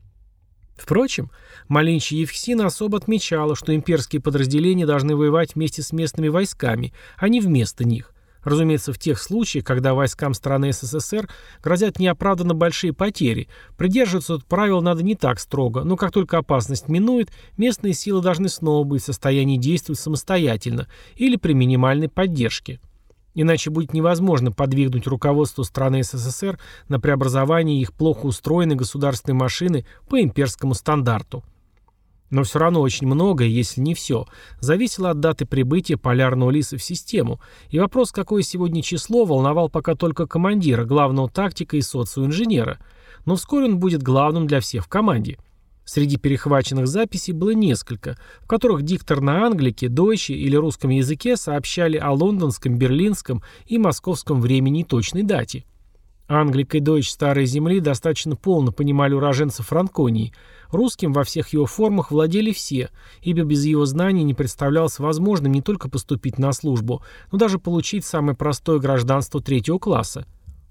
Впрочем, Малинчи Евксина особо отмечала, что имперские подразделения должны воевать вместе с местными войсками, а не вместо них. Разумеется, в тех случаях, когда войскам страны СССР грозят неоправданно большие потери, придерживаться от правил надо не так строго, но как только опасность минует, местные силы должны снова быть в состоянии действовать самостоятельно или при минимальной поддержке. Иначе будет невозможно подвигнуть руководство страны СССР на преобразование их плохо устроенной государственной машины по имперскому стандарту. Но все равно очень многое, если не все, зависело от даты прибытия полярного лиса в систему, и вопрос, какое сегодня число, волновал пока только командира, главного тактика и социоинженера, но вскоре он будет главным для всех в команде. Среди перехваченных записей было несколько, в которых диктор на англике, дойче или русском языке сообщали о лондонском, берлинском и московском времени и точной дате. Англик и дойч Старой Земли достаточно полно понимали уроженцев Франконии. Русским во всех его формах владели все, ибо без его знаний не представлялось возможным не только поступить на службу, но даже получить самое простое гражданство третьего класса.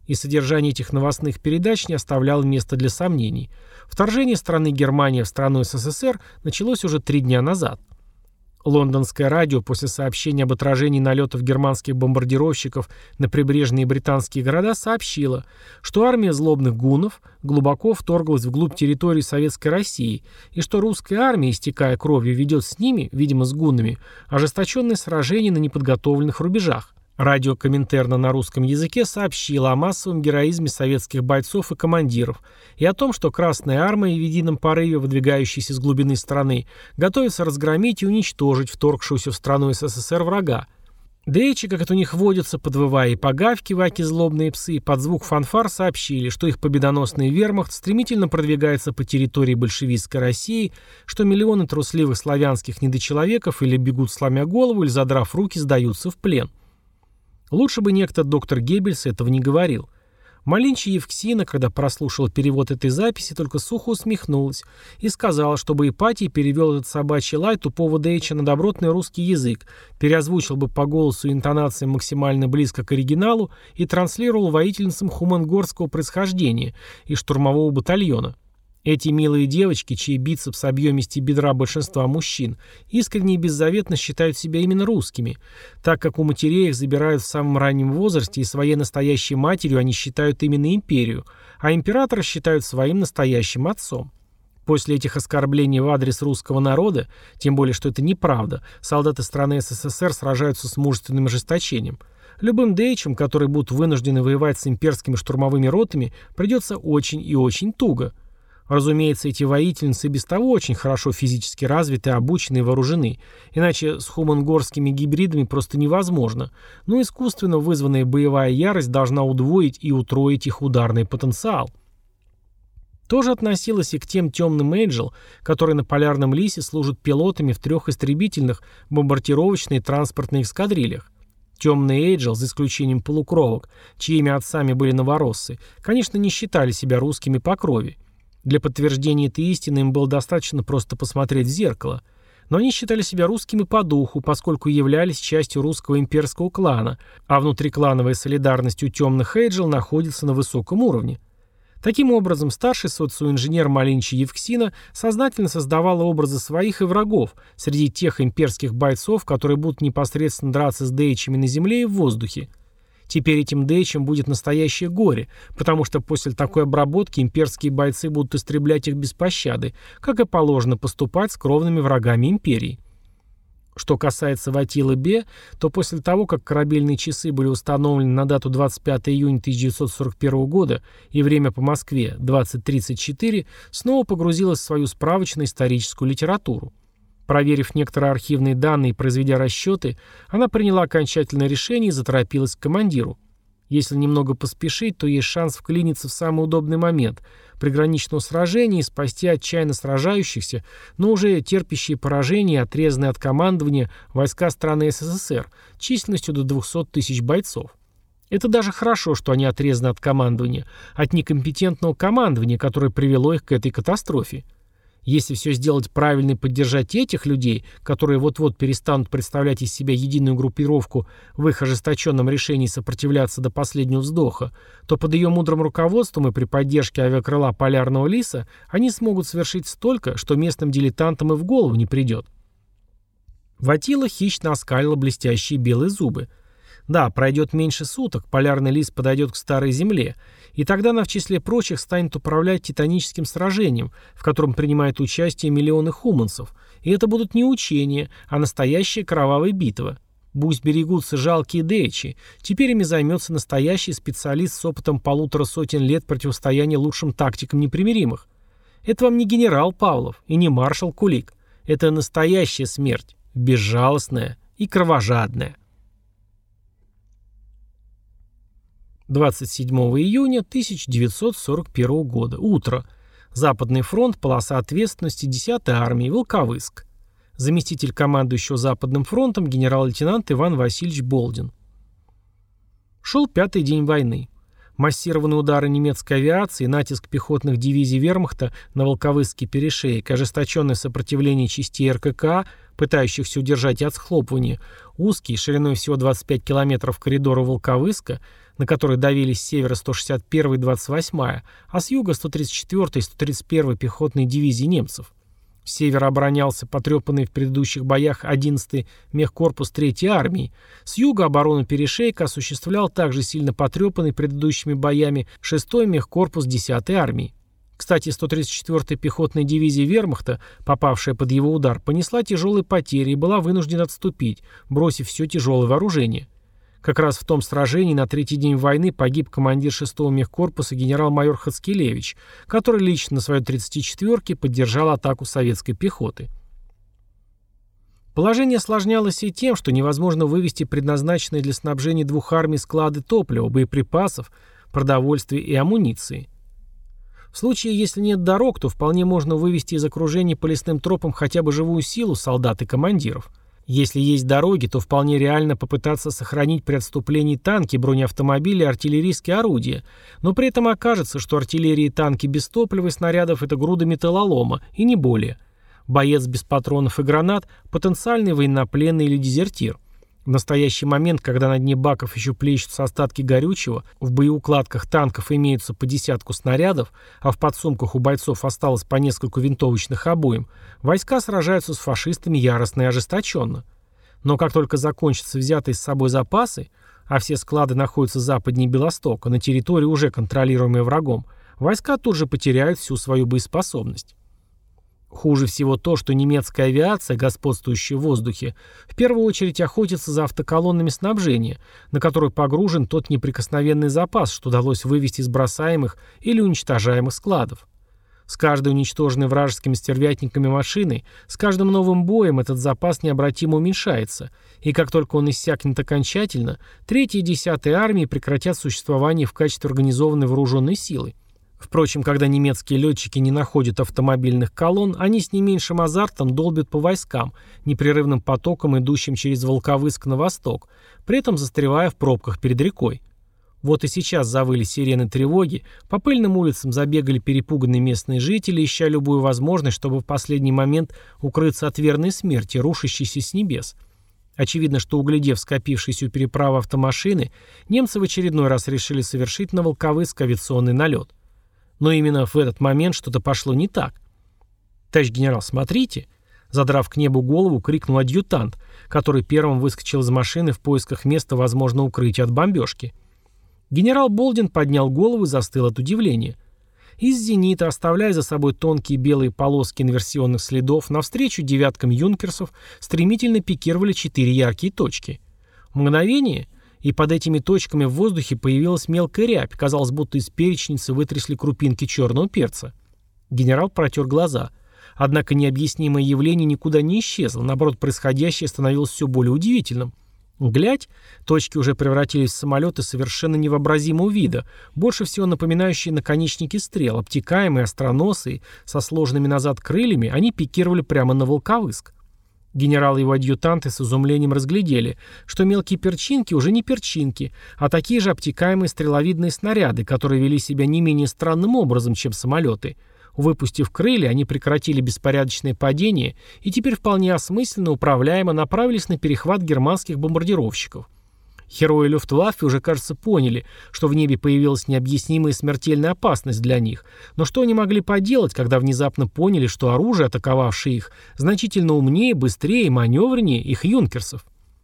и содержание этих новостных передач не оставляло места для сомнений. Вторжение страны Германия в страну СССР началось уже три дня назад. Лондонское радио после сообщения об отражении налетов германских бомбардировщиков на прибрежные британские города сообщило, что армия злобных гуннов глубоко вторглась вглубь территории Советской России и что русская армия, истекая кровью, ведет с ними, видимо с гуннами, ожесточенные сражения на неподготовленных рубежах. Радио Коминтерна на русском языке сообщило о массовом героизме советских бойцов и командиров и о том, что Красная Армия в едином порыве, выдвигающейся с глубины страны, готовится разгромить и уничтожить вторгшуюся в страну СССР врага. Дэичи, как это у них водится, подвывая и погавкивая, аки злобные псы, под звук фанфар сообщили, что их победоносный вермахт стремительно продвигается по территории большевистской России, что миллионы трусливых славянских недочеловеков или бегут сломя голову, или задрав руки, сдаются в плен. Лучше бы некто доктор Геббельс этого не говорил. Малинчи Евксина, когда прослушала перевод этой записи, только сухо усмехнулась и сказала, чтобы Ипатий перевел этот собачий лай тупого Дэича на добротный русский язык, переозвучил бы по голосу и интонациям максимально близко к оригиналу и транслировал воительницам хумангорского происхождения и штурмового батальона. Эти милые девочки, чьи бицепс объемистее бедра большинства мужчин, искренне и беззаветно считают себя именно русскими, так как у матерей их забирают в самом раннем возрасте, и своей настоящей матерью они считают именно империю, а императора считают своим настоящим отцом. После этих оскорблений в адрес русского народа, тем более, что это неправда, солдаты страны СССР сражаются с мужественным ожесточением. Любым дэичам, которые будут вынуждены воевать с имперскими штурмовыми ротами, придется очень и очень туго. Разумеется, эти воительницы без того очень хорошо физически развиты, обучены и вооружены, иначе с хумангорскими гибридами просто невозможно, но искусственно вызванная боевая ярость должна удвоить и утроить их ударный потенциал. Тоже относилось и к тем темным Эйджел, которые на Полярном Лисе служат пилотами в трех истребительных бомбардировочных и транспортных эскадрильях. Темные Эйджел, за исключением полукровок, чьими отцами были новороссы, конечно, не считали себя русскими по крови. Для подтверждения этой истины им было достаточно просто посмотреть в зеркало. Но они считали себя русскими по духу, поскольку являлись частью русского имперского клана, а внутриклановая солидарность у темных Эйджел находится на высоком уровне. Таким образом, старший социоинженер Малинчи Евксина сознательно создавала образы своих и врагов среди тех имперских бойцов, которые будут непосредственно драться с дэичами на земле и в воздухе. Теперь этим дэичам будет настоящее горе, потому что после такой обработки имперские бойцы будут истреблять их без пощады, как и положено поступать с кровными врагами империи. Что касается Ватилы Бе, то после того, как корабельные часы были установлены на дату двадцать пятого июня тысяча девятьсот сорок первого года и время по Москве двадцать тридцать четыре, снова погрузилась в свою справочно-историческую литературу. Проверив некоторые архивные данные и произведя расчеты, она приняла окончательное решение и заторопилась к командиру. Если немного поспешить, то есть шанс вклиниться в самый удобный момент приграничного сражения и спасти отчаянно сражающихся, но уже терпящие поражения и отрезанные от командования войска страны СССР численностью до двухсот тысяч бойцов. Это даже хорошо, что они отрезаны от командования, от некомпетентного командования, которое привело их к этой катастрофе. Если все сделать правильно и поддержать этих людей, которые вот-вот перестанут представлять из себя единую группировку в их ожесточенном решении сопротивляться до последнего вздоха, то под ее мудрым руководством и при поддержке авиакрыла Полярного Лиса они смогут совершить столько, что местным дилетантам и в голову не придет. Ватила хищно оскалила блестящие белые зубы. Да, пройдет меньше суток, Полярный Лис подойдет к Старой Земле, и тогда она в числе прочих станет управлять титаническим сражением, в котором принимают участие миллионы хуманцев. И это будут не учения, а настоящая кровавая битва. Пусть берегутся жалкие дэичи, теперь ими займется настоящий специалист с опытом полутора сотен лет противостояния лучшим тактикам непримиримых. Это вам не генерал Павлов и не маршал Кулик. Это настоящая смерть, безжалостная и кровожадная. двадцать седьмого июня тысяча девятьсот сорок первого года. Утро. Западный фронт, полоса ответственности десятой армии, Волковыск. Заместитель командующего Западным фронтом генерал-лейтенант Иван Васильевич Болдин. Шел пятый день войны. Массированные удары немецкой авиации, натиск пехотных дивизий вермахта на Волковысский перешеек, ожесточенное сопротивление частей эр ка ка а пытающихся удержать от схлопывания, узкий, шириной всего двадцать пять километров коридора Волковыска, на который давили с севера сто шестьдесят первая и двадцать восьмая, а с юга сто тридцать четвёртая и сто тридцать первая пехотные дивизии немцев. С севера оборонялся потрепанный в предыдущих боях одиннадцатый мехкорпус третьей армии. С юга оборону перешейка осуществлял также сильно потрепанный предыдущими боями шестой мехкорпус десятой армии. Кстати, сто тридцать четвёртая пехотная дивизия вермахта, попавшая под его удар, понесла тяжелые потери и была вынуждена отступить, бросив все тяжелое вооружение. Как раз в том сражении на третий день войны погиб командир шестого мехкорпуса генерал-майор Хацкелевич, который лично на своей тридцать четвёрке поддержал атаку советской пехоты. Положение осложнялось и тем, что невозможно вывести предназначенные для снабжения двух армий склады топлива, боеприпасов, продовольствия и амуниции. В случае, если нет дорог, то вполне можно вывести из окружения по лесным тропам хотя бы живую силу солдат и командиров. Если есть дороги, то вполне реально попытаться сохранить при отступлении танки, бронеавтомобили и артиллерийские орудия, но при этом окажется, что артиллерия и танки без топлива и снарядов – это груда металлолома, и не более. Боец без патронов и гранат – потенциальный военнопленный или дезертир. В настоящий момент, когда на дне баков еще плещутся остатки горючего, в боеукладках танков имеются по десятку снарядов, а в подсумках у бойцов осталось по нескольку винтовочных обоим, войска сражаются с фашистами яростно и ожесточенно. Но как только закончатся взятые с собой запасы, а все склады находятся западнее Белостока, на территории, уже контролируемой врагом, войска тут же потеряют всю свою боеспособность. Хуже всего то, что немецкая авиация, господствующая в воздухе, в первую очередь охотится за автоколоннами снабжения, на которые погружен тот неприкосновенный запас, что удалось вывести из бросаемых или уничтожаемых складов. С каждой уничтоженной вражескими стервятниками машиной, с каждым новым боем этот запас необратимо уменьшается, и как только он иссякнет окончательно, третья и десятая армии прекратят существование в качестве организованной вооруженной силы. Впрочем, когда немецкие летчики не находят автомобильных колонн, они с не меньшим азартом долбят по войскам, непрерывным потоком, идущим через Волковыск на восток, при этом застревая в пробках перед рекой. Вот и сейчас завыли сирены тревоги, по пыльным улицам забегали перепуганные местные жители, ища любую возможность, чтобы в последний момент укрыться от верной смерти, рушащейся с небес. Очевидно, что, углядев скопившиеся у переправы автомашины, немцы в очередной раз решили совершить на Волковыск авиационный налет. Но именно в этот момент что-то пошло не так. «Товарищ генерал, смотрите!» Задрав к небу голову, крикнул адъютант, который первым выскочил из машины в поисках места возможного укрытия от бомбежки. Генерал Болдин поднял голову и застыл от удивления. Из зенита, оставляя за собой тонкие белые полоски инверсионных следов, навстречу девяткам юнкерсов стремительно пикировали четыре яркие точки. Мгновение — и под этими точками в воздухе появилась мелкая рябь, казалось, будто из перечницы вытрясли крупинки черного перца. Генерал протер глаза. Однако необъяснимое явление никуда не исчезло, наоборот, происходящее становилось все более удивительным. Глядь, точки уже превратились в самолеты совершенно невообразимого вида, больше всего напоминающие наконечники стрел, обтекаемые, остроносые, со сложными назад крыльями, они пикировали прямо на Волковыск. Генерал и его адъютанты с изумлением разглядели, что мелкие перчинки уже не перчинки, а такие же обтекаемые стреловидные снаряды, которые вели себя не менее странным образом, чем самолеты. Выпустив крылья, они прекратили беспорядочное падение и теперь вполне осмысленно, управляемо направились на перехват германских бомбардировщиков. Герои Люфтваффе уже, кажется, поняли, что в небе появилась необъяснимая смертельная опасность для них, но что они могли поделать, когда внезапно поняли, что оружие, атаковавшее их, значительно умнее, быстрее и маневреннее их юнкерсов?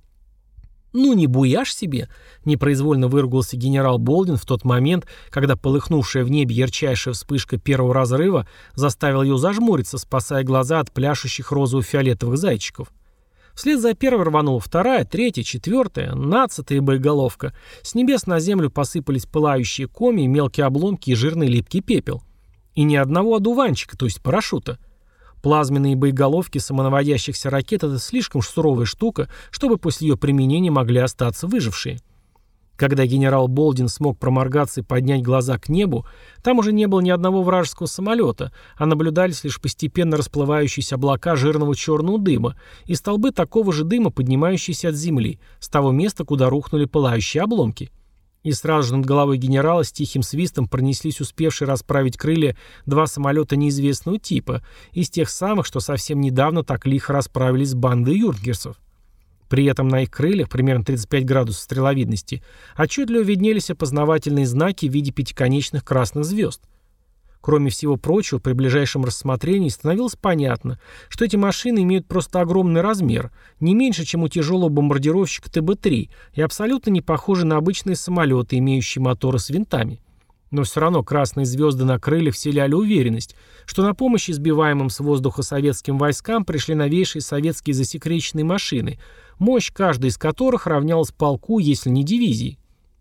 «Ну не буяшь себе!» — непроизвольно выругался генерал Болдин в тот момент, когда полыхнувшая в небе ярчайшая вспышка первого разрыва заставила ее зажмуриться, спасая глаза от пляшущих розово-фиолетовых зайчиков. Вслед за первой рванула вторая, третья, четвертая, нацатая боеголовка. С небес на землю посыпались пылающие комья, мелкие обломки и жирный липкий пепел. И ни одного одуванчика, то есть парашюта. Плазменные боеголовки самонаводящихся ракет — это слишком суровая штука, чтобы после ее применения могли остаться выжившие. Когда генерал Болдин смог проморгаться и поднять глаза к небу, там уже не было ни одного вражеского самолета, а наблюдались лишь постепенно расплывающиеся облака жирного черного дыма и столбы такого же дыма, поднимающиеся от земли, с того места, куда рухнули пылающие обломки. И сразу же над головой генерала с тихим свистом пронеслись успевшие расправить крылья два самолета неизвестного типа, из тех самых, что совсем недавно так лихо расправились с бандой юргерсов. При этом на их крыльях, примерно тридцать пять градусов стреловидности, отчетливо виднелись опознавательные знаки в виде пятиконечных красных звезд. Кроме всего прочего, при ближайшем рассмотрении становилось понятно, что эти машины имеют просто огромный размер, не меньше, чем у тяжелого бомбардировщика Тэ Бэ три, и абсолютно не похожи на обычные самолеты, имеющие моторы с винтами. Но все равно красные звезды на крыльях вселяли уверенность, что на помощь избиваемым с воздуха советским войскам пришли новейшие советские засекреченные машины, мощь каждой из которых равнялась полку, если не дивизии.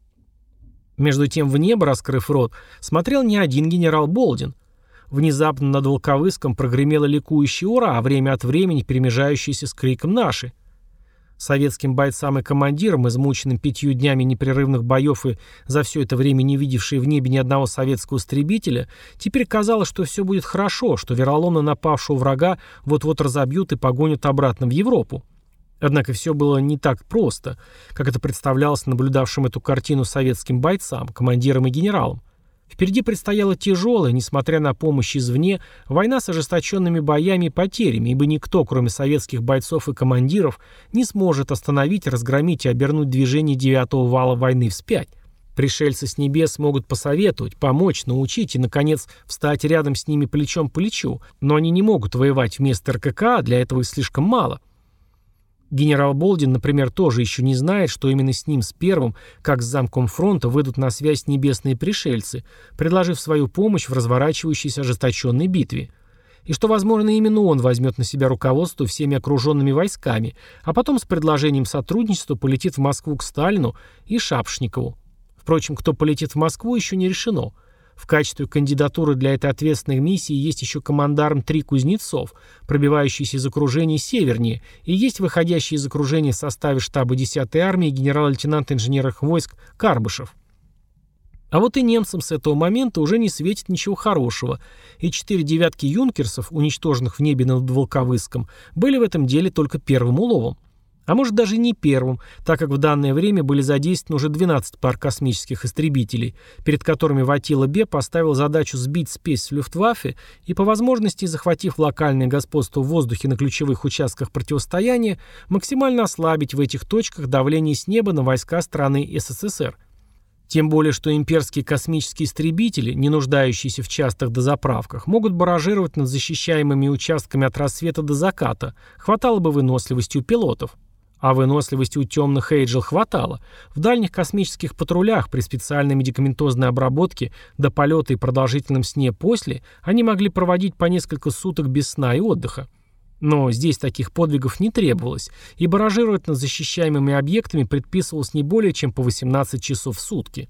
Между тем в небо, раскрыв рот, смотрел не один генерал Болдин. Внезапно над Волковыском прогремело ликующее «Ура!», а время от времени перемежающееся с криком «Наши!». Советским бойцам и командирам, измученным пятью днями непрерывных боев и за все это время не видевшие в небе ни одного советского истребителя, теперь казалось, что все будет хорошо, что вероломно напавшего врага вот-вот разобьют и погонят обратно в Европу. Однако все было не так просто, как это представлялось наблюдавшим эту картину советским бойцам, командирам и генералам. Впереди предстояла тяжелая, несмотря на помощь извне, война с ожесточенными боями и потерями, ибо никто, кроме советских бойцов и командиров, не сможет остановить, разгромить и обернуть движение девятого вала войны вспять. Пришельцы с небес могут посоветовать, помочь, научить и, наконец, встать рядом с ними плечом к плечу, но они не могут воевать вместо Эр Ка Ка, для этого их слишком мало. Генерал Болдин, например, тоже еще не знает, что именно с ним, с первым, как с замком фронта, выйдут на связь небесные пришельцы, предложив свою помощь в разворачивающейся ожесточенной битве. И что, возможно, именно он возьмет на себя руководство всеми окруженными войсками, а потом с предложением сотрудничества полетит в Москву к Сталину и Шапошникову. Впрочем, кто полетит в Москву, еще не решено. В качестве кандидатуры для этой ответственной миссии есть еще командарм три Кузнецов, пробивающийся из окружения севернее, и есть выходящий из окружения в составе штаба десятой армии генерал-лейтенант инженерных войск Карбышев. А вот и немцам с этого момента уже не светит ничего хорошего, и четыре девятки юнкерсов, уничтоженных в небе над Волковыском, были в этом деле только первым уловом. А может даже не первым, так как в данное время были задействованы уже двенадцать пар космических истребителей, перед которыми Ватила Бе поставил задачу сбить спесь Люфтваффе и, по возможности, захватив локальное господство в воздухе на ключевых участках противостояния, максимально ослабить в этих точках давление с неба на войска страны Эс Эс Эс Эр. Тем более, что имперские космические истребители, не нуждающиеся в частых дозаправках, могут баражировать над защищаемыми участками от рассвета до заката, хватало бы выносливости у пилотов. А выносливости у темных Эйджел хватало. В дальних космических патрулях при специальной медикаментозной обработке до полета и продолжительном сне после они могли проводить по несколько суток без сна и отдыха. Но здесь таких подвигов не требовалось, и баражировать над защищаемыми объектами предписывалось не более чем по восемнадцать часов в сутки.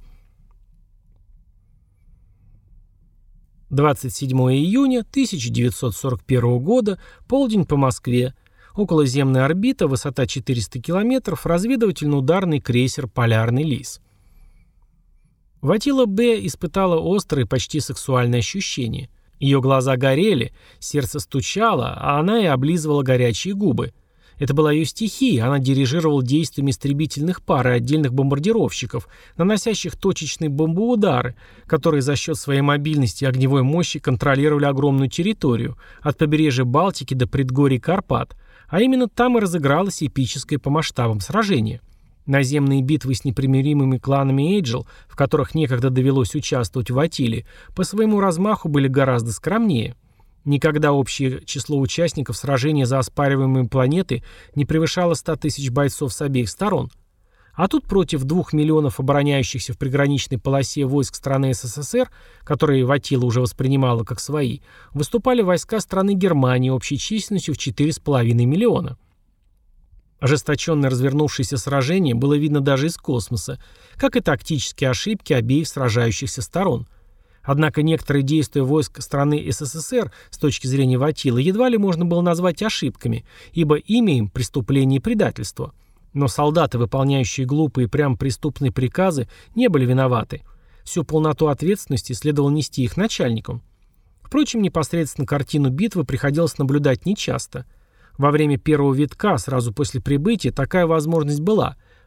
двадцать седьмого июня тысяча девятьсот сорок первого года, полдень по Москве. Околоземная орбита, высота четыреста километров, разведывательно-ударный крейсер «Полярный лис». Ватила Б. испытала острые, почти сексуальные ощущения. Ее глаза горели, сердце стучало, а она и облизывала горячие губы. Это была ее стихия, она дирижировала действиями истребительных пар и отдельных бомбардировщиков, наносящих точечные бомбоудары, которые за счет своей мобильности и огневой мощи контролировали огромную территорию, от побережья Балтики до предгорий Карпат, а именно там и разыгралось эпическое по масштабам сражение. Наземные битвы с непримиримыми кланами Эйджел, в которых некогда довелось участвовать в Ватиле, по своему размаху были гораздо скромнее. Никогда общее число участников сражения за оспариваемые планеты не превышало ста тысяч бойцов с обеих сторон. А тут против двух миллионов обороняющихся в приграничной полосе войск страны Эс Эс Эс Эр, которые Ватила уже воспринимала как свои, выступали войска страны Германии общей численностью в четыре с половиной миллиона. Ожесточенное развернувшееся сражение было видно даже из космоса, как и тактические ошибки обеих сражающихся сторон. Однако некоторые действия войск страны Эс Эс Эс Эр с точки зрения Ватилы едва ли можно было назвать ошибками, ибо имя им преступление и предательство. Но солдаты, выполняющие глупые и прям преступные приказы, не были виноваты. Всю полноту ответственности следовало нести их начальникам. Впрочем, непосредственно картину битвы приходилось наблюдать нечасто. Во время первого витка, сразу после прибытия, такая возможность была.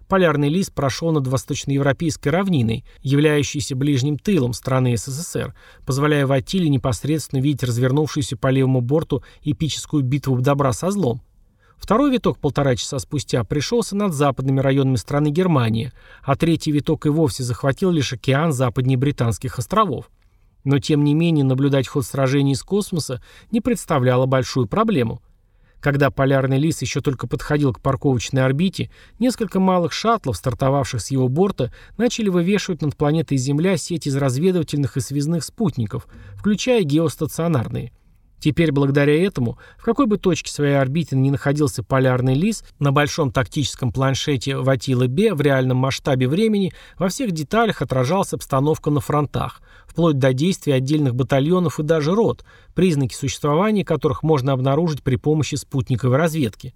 полярный лис прошел над восточноевропейской равниной, являющейся ближним тылом страны СССР, позволяя Ватиле непосредственно видеть развернувшуюся по левому борту эпическую битву добра со злом. Второй виток полтора часа спустя пришелся над западными районами страны Германии, а третий виток и вовсе захватил лишь океан западнее Британских островов. Но тем не менее наблюдать ход сражений из космоса не представляло большую проблему. Когда полярный лис еще только подходил к парковочной орбите, несколько малых шаттлов, стартовавших с его борта, начали вывешивать над планетой Земля сеть из разведывательных и связных спутников, включая геостационарные. Теперь, благодаря этому, в какой бы точке своей орбиты ни находился полярный лис, на большом тактическом планшете Ватилы Б в реальном масштабе времени во всех деталях отражалась обстановка на фронтах, вплоть до действий отдельных батальонов и даже рот, признаки существования которых можно обнаружить при помощи спутниковой разведки.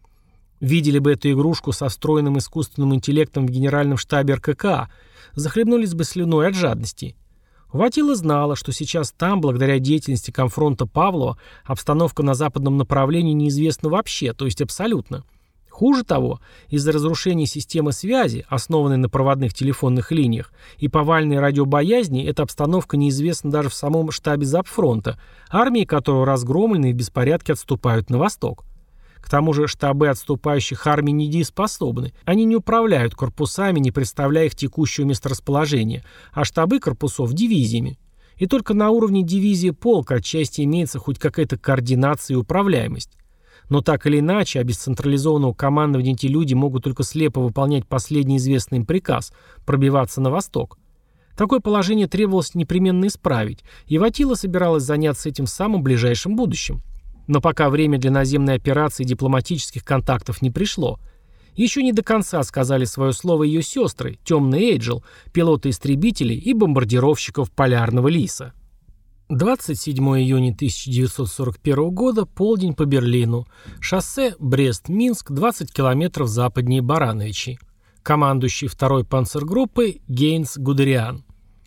Видели бы эту игрушку со встроенным искусственным интеллектом в генеральном штабе эр ка ка а, захлебнулись бы слюной от жадности. Ватила знала, что сейчас там, благодаря деятельности комфронта Павлова, обстановка на западном направлении неизвестна вообще, то есть абсолютно. Хуже того, из-за разрушения системы связи, основанной на проводных телефонных линиях, и повальной радиобоязни, эта обстановка неизвестна даже в самом штабе Запфронта, армии которого разгромлены и в беспорядке отступают на восток. К тому же штабы отступающих армий недееспособны. Они не управляют корпусами, не представляя их текущего месторасположения, а штабы корпусов – дивизиями. И только на уровне дивизии полка отчасти имеется хоть какая-то координация и управляемость. Но так или иначе, а без централизованного командования эти люди могут только слепо выполнять последний известный им приказ – пробиваться на восток. Такое положение требовалось непременно исправить, и Ватила собиралась заняться этим в самом ближайшем будущем. Но пока время для наземной операции и дипломатических контактов не пришло. Еще не до конца сказали свое слово ее сестры, Темный Эйджел, пилоты истребителей и бомбардировщиков Полярного Лиса. двадцать седьмого июня тысяча девятьсот сорок первого года, полдень по Берлину. Шоссе Брест-Минск, двадцать километров западнее Барановичей. Командующий второй панцергруппой Гейнс Гудериан.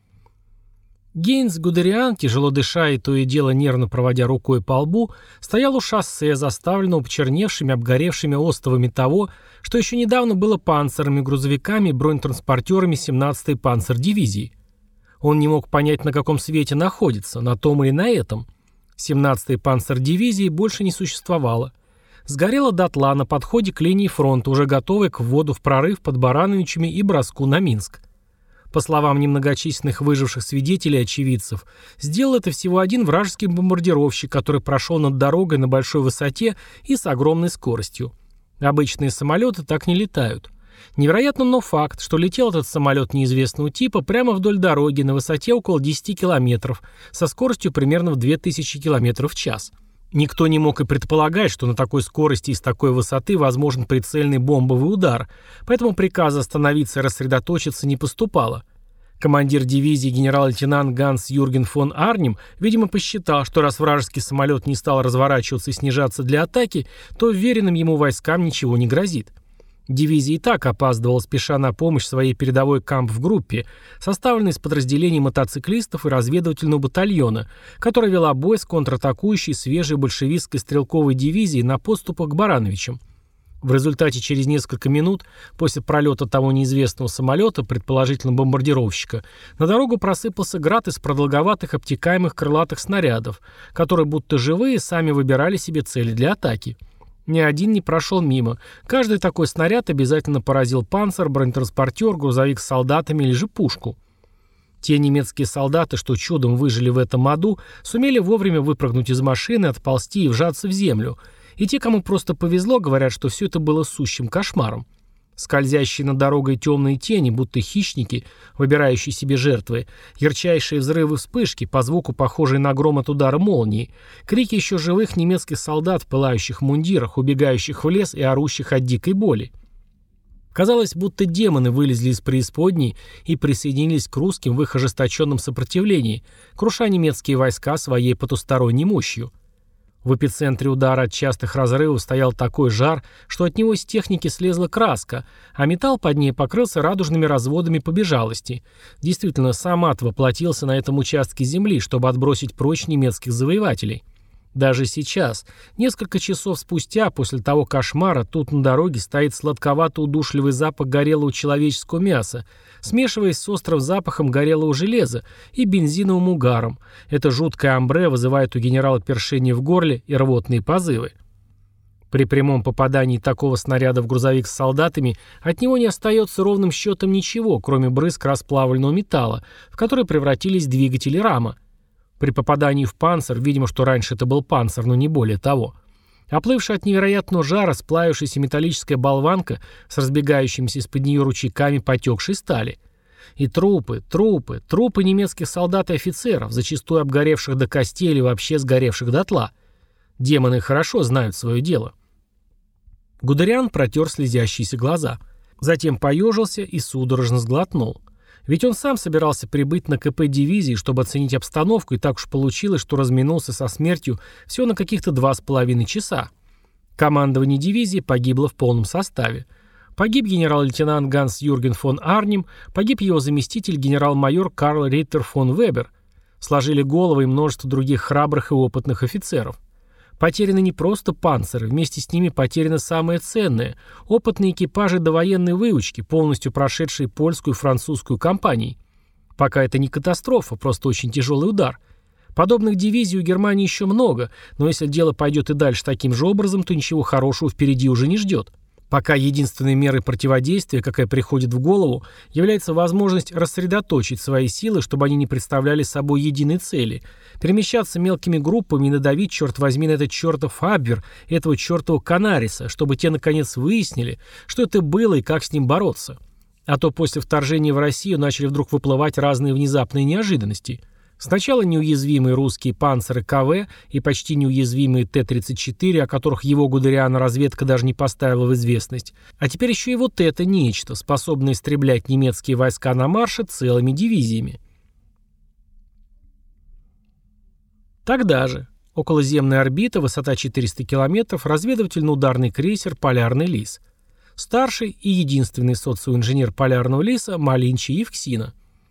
Гейнс Гудериан, тяжело дыша и то и дело нервно проводя рукой по лбу, стоял у шоссе, заставленного почерневшими, обгоревшими остовами того, что еще недавно было панцирными грузовиками и бронетранспортерами семнадцатой панцердивизии. Он не мог понять, на каком свете находится, на том или на этом. семнадцатой панцердивизии больше не существовало. Сгорела дотла на подходе к линии фронта, уже готовая к вводу в прорыв под Барановичами и броску на Минск. По словам немногочисленных выживших свидетелей и очевидцев, сделал это всего один вражеский бомбардировщик, который прошел над дорогой на большой высоте и с огромной скоростью. Обычные самолеты так не летают. Невероятно, но факт, что летел этот самолет неизвестного типа прямо вдоль дороги на высоте около десяти километров, со скоростью примерно в две тысячи километров в час. Никто не мог и предполагать, что на такой скорости и с такой высоты возможен прицельный бомбовый удар, поэтому приказа остановиться и рассредоточиться не поступало. Командир дивизии генерал-лейтенант Ганс Юрген фон Арнем, видимо, посчитал, что раз вражеский самолет не стал разворачиваться и снижаться для атаки, то вверенным ему войскам ничего не грозит. Дивизия и так опаздывала, спеша на помощь своей передовой кампф-группе, составленной из подразделений мотоциклистов и разведывательного батальона, которая вела бой с контратакующей свежей большевистской стрелковой дивизией на подступах к Барановичам. В результате через несколько минут после пролета того неизвестного самолета, предположительно бомбардировщика, на дорогу просыпался град из продолговатых обтекаемых крылатых снарядов, которые будто живые сами выбирали себе цели для атаки. Ни один не прошел мимо. Каждый такой снаряд обязательно поразил панцир, бронетранспортер, грузовик с солдатами или же пушку. Те немецкие солдаты, что чудом выжили в этом аду, сумели вовремя выпрыгнуть из машины, отползти и вжаться в землю. И те, кому просто повезло, говорят, что все это было сущим кошмаром. Скользящие над дорогой темные тени, будто хищники, выбирающие себе жертвы, ярчайшие взрывы вспышки, по звуку похожие на гром от удара молнии, крики еще живых немецких солдат в пылающих мундирах, убегающих в лес и орущих от дикой боли. Казалось, будто демоны вылезли из преисподней и присоединились к русским в их ожесточенном сопротивлении, круша немецкие войска своей потусторонней мощью. В эпицентре удара от частых разрывов стоял такой жар, что от него из техники слезла краска, а металл под ней покрылся радужными разводами побежалости. Действительно, сам ад воплотился на этом участке земли, чтобы отбросить прочь немецких завоевателей. Даже сейчас, несколько часов спустя, после того кошмара, тут на дороге стоит сладковато-удушливый запах горелого человеческого мяса, смешиваясь с острым запахом горелого железа и бензиновым угаром. Это жуткое амбре вызывает у генерала першение в горле и рвотные позывы. При прямом попадании такого снаряда в грузовик с солдатами от него не остается ровным счетом ничего, кроме брызг расплавленного металла, в который превратились двигатели рама. При попадании в панцирь, видимо, что раньше это был панцирь, но не более того, оплывшая от невероятного жара сплавившаяся металлическая болванка с разбегающимися из-под нее ручейками потекшей стали. И трупы, трупы, трупы немецких солдат и офицеров, зачастую обгоревших до костей или вообще сгоревших дотла. Демоны хорошо знают свое дело. Гудериан протер слезящиеся глаза. Затем поежился и судорожно сглотнул. Ведь он сам собирался прибыть на КП дивизии, чтобы оценить обстановку, и так уж получилось, что разминулся со смертью всего на каких-то два с половиной часа. Командование дивизии погибло в полном составе. Погиб генерал-лейтенант Ганс-Юрген фон Арнем, погиб его заместитель генерал-майор Карл Риттер фон Вебер. Сложили головы и множество других храбрых и опытных офицеров. Потеряны не просто панциры, вместе с ними потеряно самое ценное – опытные экипажи довоенной выучки, полностью прошедшие польскую и французскую кампании. Пока это не катастрофа, просто очень тяжелый удар. Подобных дивизий у Германии еще много, но если дело пойдет и дальше таким же образом, то ничего хорошего впереди уже не ждет. Пока единственной мерой противодействия, какая приходит в голову, является возможность рассредоточить свои силы, чтобы они не представляли собой единой цели, перемещаться мелкими группами и надавить, черт возьми, на этот чертов Абвер, этого чертова Канариса, чтобы те наконец выяснили, что это было и как с ним бороться. А то после вторжения в Россию начали вдруг выплывать разные внезапные неожиданности. Сначала неуязвимые русские панциры КВ и почти неуязвимые Т тридцать четыре, о которых его Гудериана разведка даже не поставила в известность. А теперь еще и вот это нечто, способное истреблять немецкие войска на марше целыми дивизиями. Тогда же, околоземная орбита, высота четыреста километров, разведывательно-ударный крейсер «Полярный лис». Старший и единственный социоинженер «Полярного лиса» Малинчи Евксина.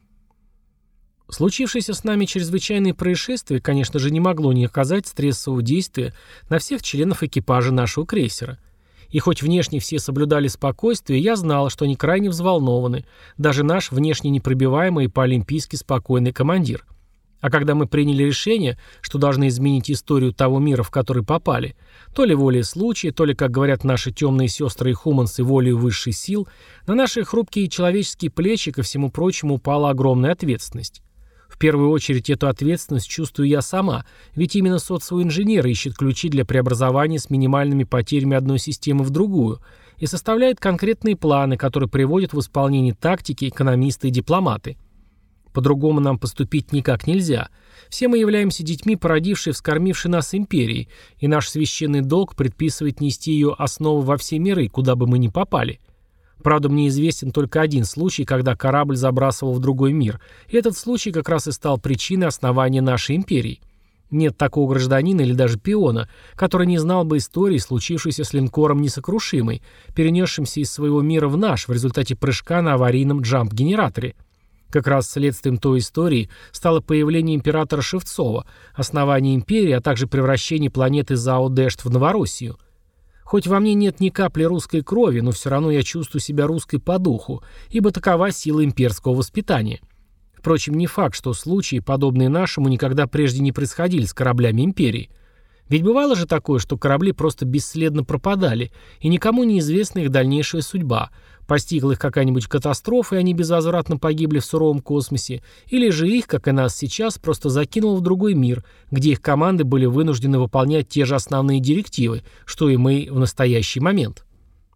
Случившееся с нами чрезвычайное происшествие, конечно же, не могло не оказать стрессового действия на всех членов экипажа нашего крейсера. И хоть внешне все соблюдали спокойствие, я знал, что они крайне взволнованы, даже наш внешне непробиваемый и по-олимпийски спокойный командир. А когда мы приняли решение, что должны изменить историю того мира, в который попали, то ли волей случая, то ли, как говорят наши темные сестры и хумансы, волею высших сил, на наши хрупкие человеческие плечи, ко всему прочему, упала огромная ответственность. В первую очередь эту ответственность чувствую я сама, ведь именно социоинженер ищет ключи для преобразования с минимальными потерями одной системы в другую и составляет конкретные планы, которые приводят в исполнение тактики экономисты и дипломаты. По-другому нам поступить никак нельзя. Все мы являемся детьми, породившей и вскормившей нас империей, и наш священный долг предписывает нести ее основы во все миры, куда бы мы ни попали. Правда, мне известен только один случай, когда корабль забрасывал в другой мир, и этот случай как раз и стал причиной основания нашей империи. Нет такого гражданина или даже пиона, который не знал бы истории, случившейся с линкором «Несокрушимый», перенесшимся из своего мира в наш в результате прыжка на аварийном джамп-генераторе. Как раз следствием той истории стало появление императора Шевцова, основание империи, а также превращение планеты Зао-Дэшт в Новороссию. Хоть во мне нет ни капли русской крови, но все равно я чувствую себя русской по духу, ибо такова сила имперского воспитания. Впрочем, не факт, что случаи, подобные нашему, никогда прежде не происходили с кораблями империи. Ведь бывало же такое, что корабли просто бесследно пропадали, и никому не известна их дальнейшая судьба. Постигла их какая-нибудь катастрофа, и они безвозвратно погибли в суровом космосе, или же их, как и нас сейчас, просто закинуло в другой мир, где их команды были вынуждены выполнять те же основные директивы, что и мы в настоящий момент.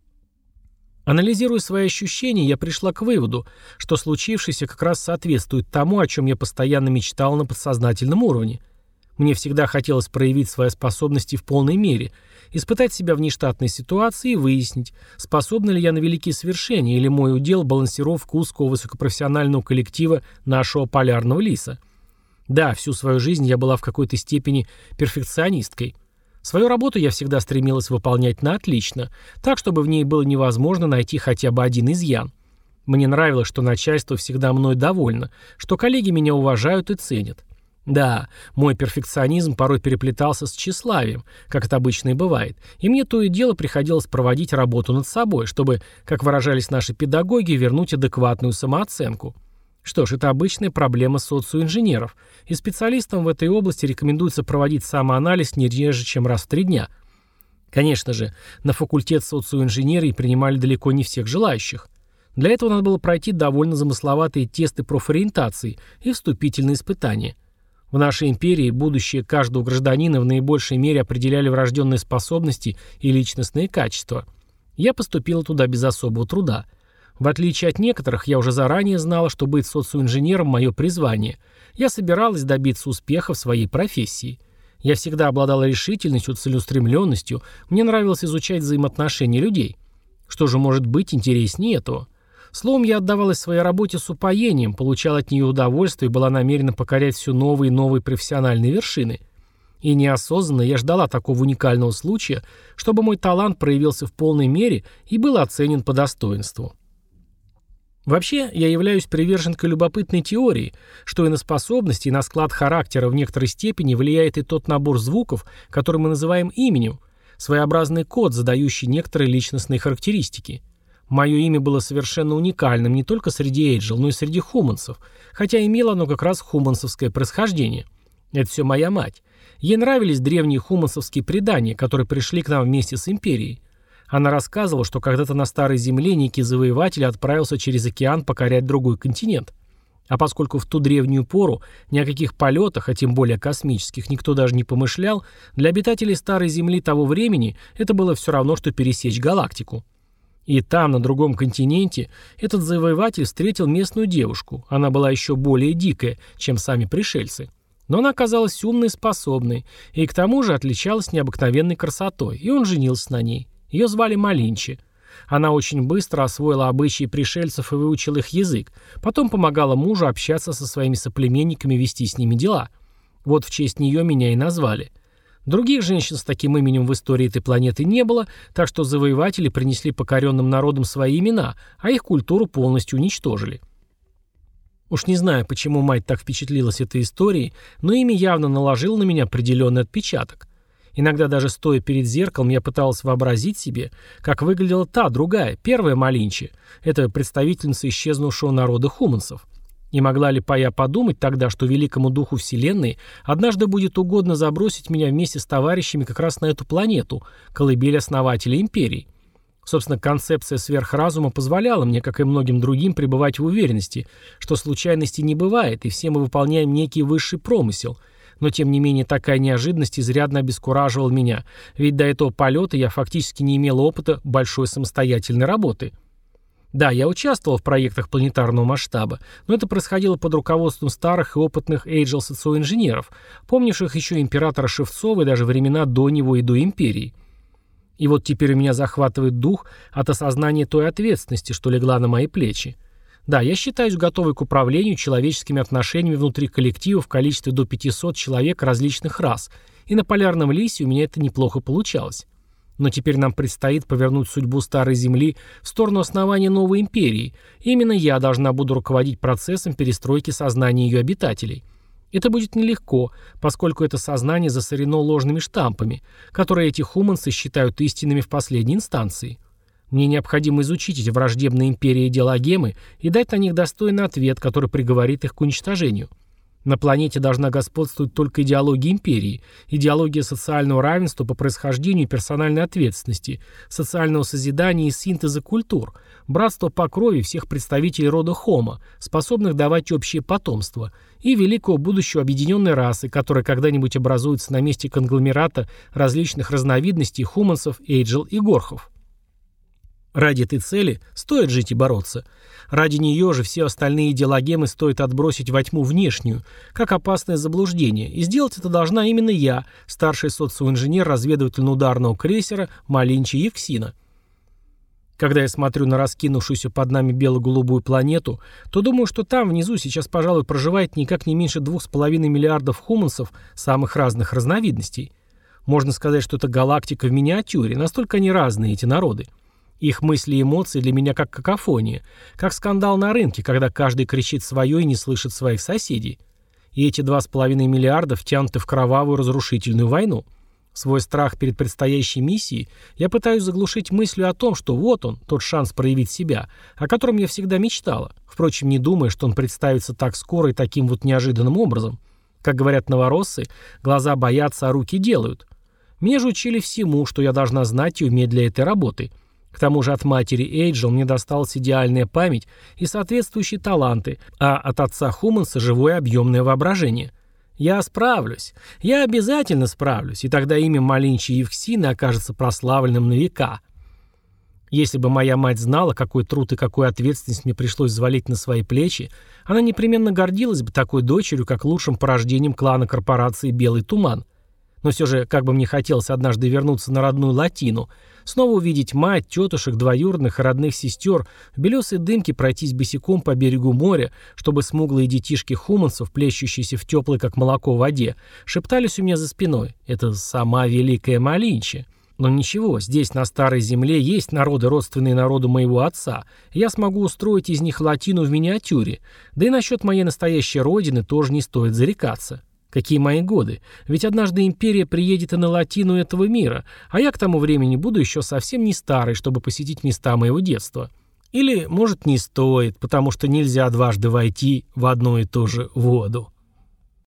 Анализируя свои ощущения, я пришла к выводу, что случившееся как раз соответствует тому, о чем я постоянно мечтал на подсознательном уровне. Мне всегда хотелось проявить свои способности в полной мере, испытать себя в нештатной ситуации и выяснить, способна ли я на великие свершения или мой удел балансировка узкого высокопрофессионального коллектива нашего полярного лиса. Да, всю свою жизнь я была в какой-то степени перфекционисткой. Свою работу я всегда стремилась выполнять на отлично, так, чтобы в ней было невозможно найти хотя бы один изъян. Мне нравилось, что начальство всегда мной довольно, что коллеги меня уважают и ценят. Да, мой перфекционизм порой переплетался с тщеславием, как это обычно и бывает, и мне то и дело приходилось проводить работу над собой, чтобы, как выражались наши педагоги, вернуть адекватную самооценку. Что ж, это обычная проблема социоинженеров, и специалистам в этой области рекомендуется проводить самоанализ не реже, чем раз в три дня. Конечно же, на факультет социоинженерии принимали далеко не всех желающих. Для этого надо было пройти довольно замысловатые тесты профориентации и вступительные испытания. В нашей империи будущее каждого гражданина в наибольшей мере определяли врожденные способности и личностные качества. Я поступила туда без особого труда. В отличие от некоторых, я уже заранее знала, что быть социоинженером – мое призвание. Я собиралась добиться успеха в своей профессии. Я всегда обладала решительностью, целеустремленностью, мне нравилось изучать взаимоотношения людей. Что же может быть интереснее этого? Словом, я отдавалась своей работе с упоением, получала от нее удовольствие и была намерена покорять все новые и новые профессиональные вершины. И неосознанно я ждала такого уникального случая, чтобы мой талант проявился в полной мере и был оценен по достоинству. Вообще, я являюсь приверженкой любопытной теории, что и на способности, и на склад характера в некоторой степени влияет и тот набор звуков, который мы называем именем, своеобразный код, задающий некоторые личностные характеристики. Мое имя было совершенно уникальным не только среди Эйджел, но и среди хуманцев, хотя имело оно как раз хуманцевское происхождение. Это все моя мать. Ей нравились древние хуманцевские предания, которые пришли к нам вместе с империей. Она рассказывала, что когда-то на Старой Земле некий завоеватель отправился через океан покорять другой континент. А поскольку в ту древнюю пору ни о каких полетах, а тем более космических, никто даже не помышлял, для обитателей Старой Земли того времени это было все равно, что пересечь галактику. И там, на другом континенте, этот завоеватель встретил местную девушку. Она была еще более дикая, чем сами пришельцы. Но она оказалась умной и способной, и к тому же отличалась необыкновенной красотой, и он женился на ней. Ее звали Малинчи. Она очень быстро освоила обычаи пришельцев и выучила их язык, потом помогала мужу общаться со своими соплеменниками, вести с ними дела. Вот в честь нее меня и назвали. Других женщин с таким именем в истории этой планеты не было, так что завоеватели принесли покоренным народам свои имена, а их культуру полностью уничтожили. Уж не знаю, почему мать так впечатлилась этой историей, но имя явно наложило на меня определенный отпечаток. Иногда даже стоя перед зеркалом, я пыталась вообразить себе, как выглядела та, другая, первая Малинчи, это представительница исчезнувшего народа хуманцев. И могла ли я подумать тогда, что великому духу Вселенной однажды будет угодно забросить меня вместе с товарищами как раз на эту планету, колыбель основателя империи? Собственно, концепция сверхразума позволяла мне, как и многим другим, пребывать в уверенности, что случайностей не бывает, и все мы выполняем некий высший промысел. Но, тем не менее, такая неожиданность изрядно обескураживала меня, ведь до этого полета я фактически не имел опыта большой самостоятельной работы. Да, я участвовал в проектах планетарного масштаба, но это происходило под руководством старых и опытных Эйджел-социоинженеров, помнивших еще императора Шевцова и даже времена до него и до империи. И вот теперь у меня захватывает дух от осознания той ответственности, что легла на мои плечи. Да, я считаюсь готовой к управлению человеческими отношениями внутри коллектива в количестве до пятисот человек различных рас, и на Полярном Лисе у меня это неплохо получалось. Но теперь нам предстоит повернуть судьбу Старой Земли в сторону основания новой империи, и именно я должна буду руководить процессом перестройки сознания ее обитателей. Это будет нелегко, поскольку это сознание засорено ложными штампами, которые эти хуманцы считают истинными в последней инстанции. Мне необходимо изучить эти враждебные империи идеологемы и дать на них достойный ответ, который приговорит их к уничтожению. На планете должна господствовать только идеология империи, идеология социального равенства по происхождению и персональной ответственности, социального созидания и синтеза культур, братство по крови всех представителей рода Homo, способных давать общее потомство, и великого будущего объединенной расы, которая когда-нибудь образуется на месте конгломерата различных разновидностей хуманцев, эйджел и горхов. Ради этой цели стоит жить и бороться. Ради нее же все остальные идеологемы стоит отбросить во тьму внешнюю, как опасное заблуждение, и сделать это должна именно я, старший социоинженер разведывательно-ударного крейсера Малинчи Евксина. Когда я смотрю на раскинувшуюся под нами бело-голубую планету, то думаю, что там внизу сейчас, пожалуй, проживает никак не меньше двух с половиной миллиардов хуманцев самых разных разновидностей. Можно сказать, что это галактика в миниатюре, настолько они разные, эти народы. Их мысли и эмоции для меня как какофония, как скандал на рынке, когда каждый кричит свое и не слышит своих соседей. и эти два с половиной миллиарда втянуты в кровавую разрушительную войну. Свой страх перед предстоящей миссией я пытаюсь заглушить мыслью о том, что вот он, тот шанс проявить себя, о котором я всегда мечтала, впрочем, не думая, что он представится так скоро и таким вот неожиданным образом. Как говорят новороссы, глаза боятся, а руки делают. Меня же учили всему, что я должна знать и уметь для этой работы. К тому же от матери Эйджел мне досталась идеальная память и соответствующие таланты, а от отца Хуманса живое объемное воображение. Я справлюсь. Я обязательно справлюсь, и тогда имя Малинчи Евксины окажется прославленным на века. Если бы моя мать знала, какой труд и какую ответственность мне пришлось взвалить на свои плечи, она непременно гордилась бы такой дочерью, как лучшим порождением клана корпорации «Белый туман». Но все же, как бы мне хотелось однажды вернуться на родную Латину, снова увидеть мать, тетушек, двоюродных и родных сестер, в белесой дымке пройтись босиком по берегу моря, чтобы смуглые детишки хуманцев, плещущиеся в теплой, как молоко, воде, шептались у меня за спиной: «Это сама великая Малинчи». Но ничего, здесь, на старой земле, есть народы, родственные народу моего отца, и я смогу устроить из них Латину в миниатюре, да и насчет моей настоящей родины тоже не стоит зарекаться. Какие мои годы? Ведь однажды империя приедет и на Латину этого мира, а я к тому времени буду еще совсем не старый, чтобы посетить места моего детства. Или, может, не стоит, потому что нельзя дважды войти в одну и ту же воду.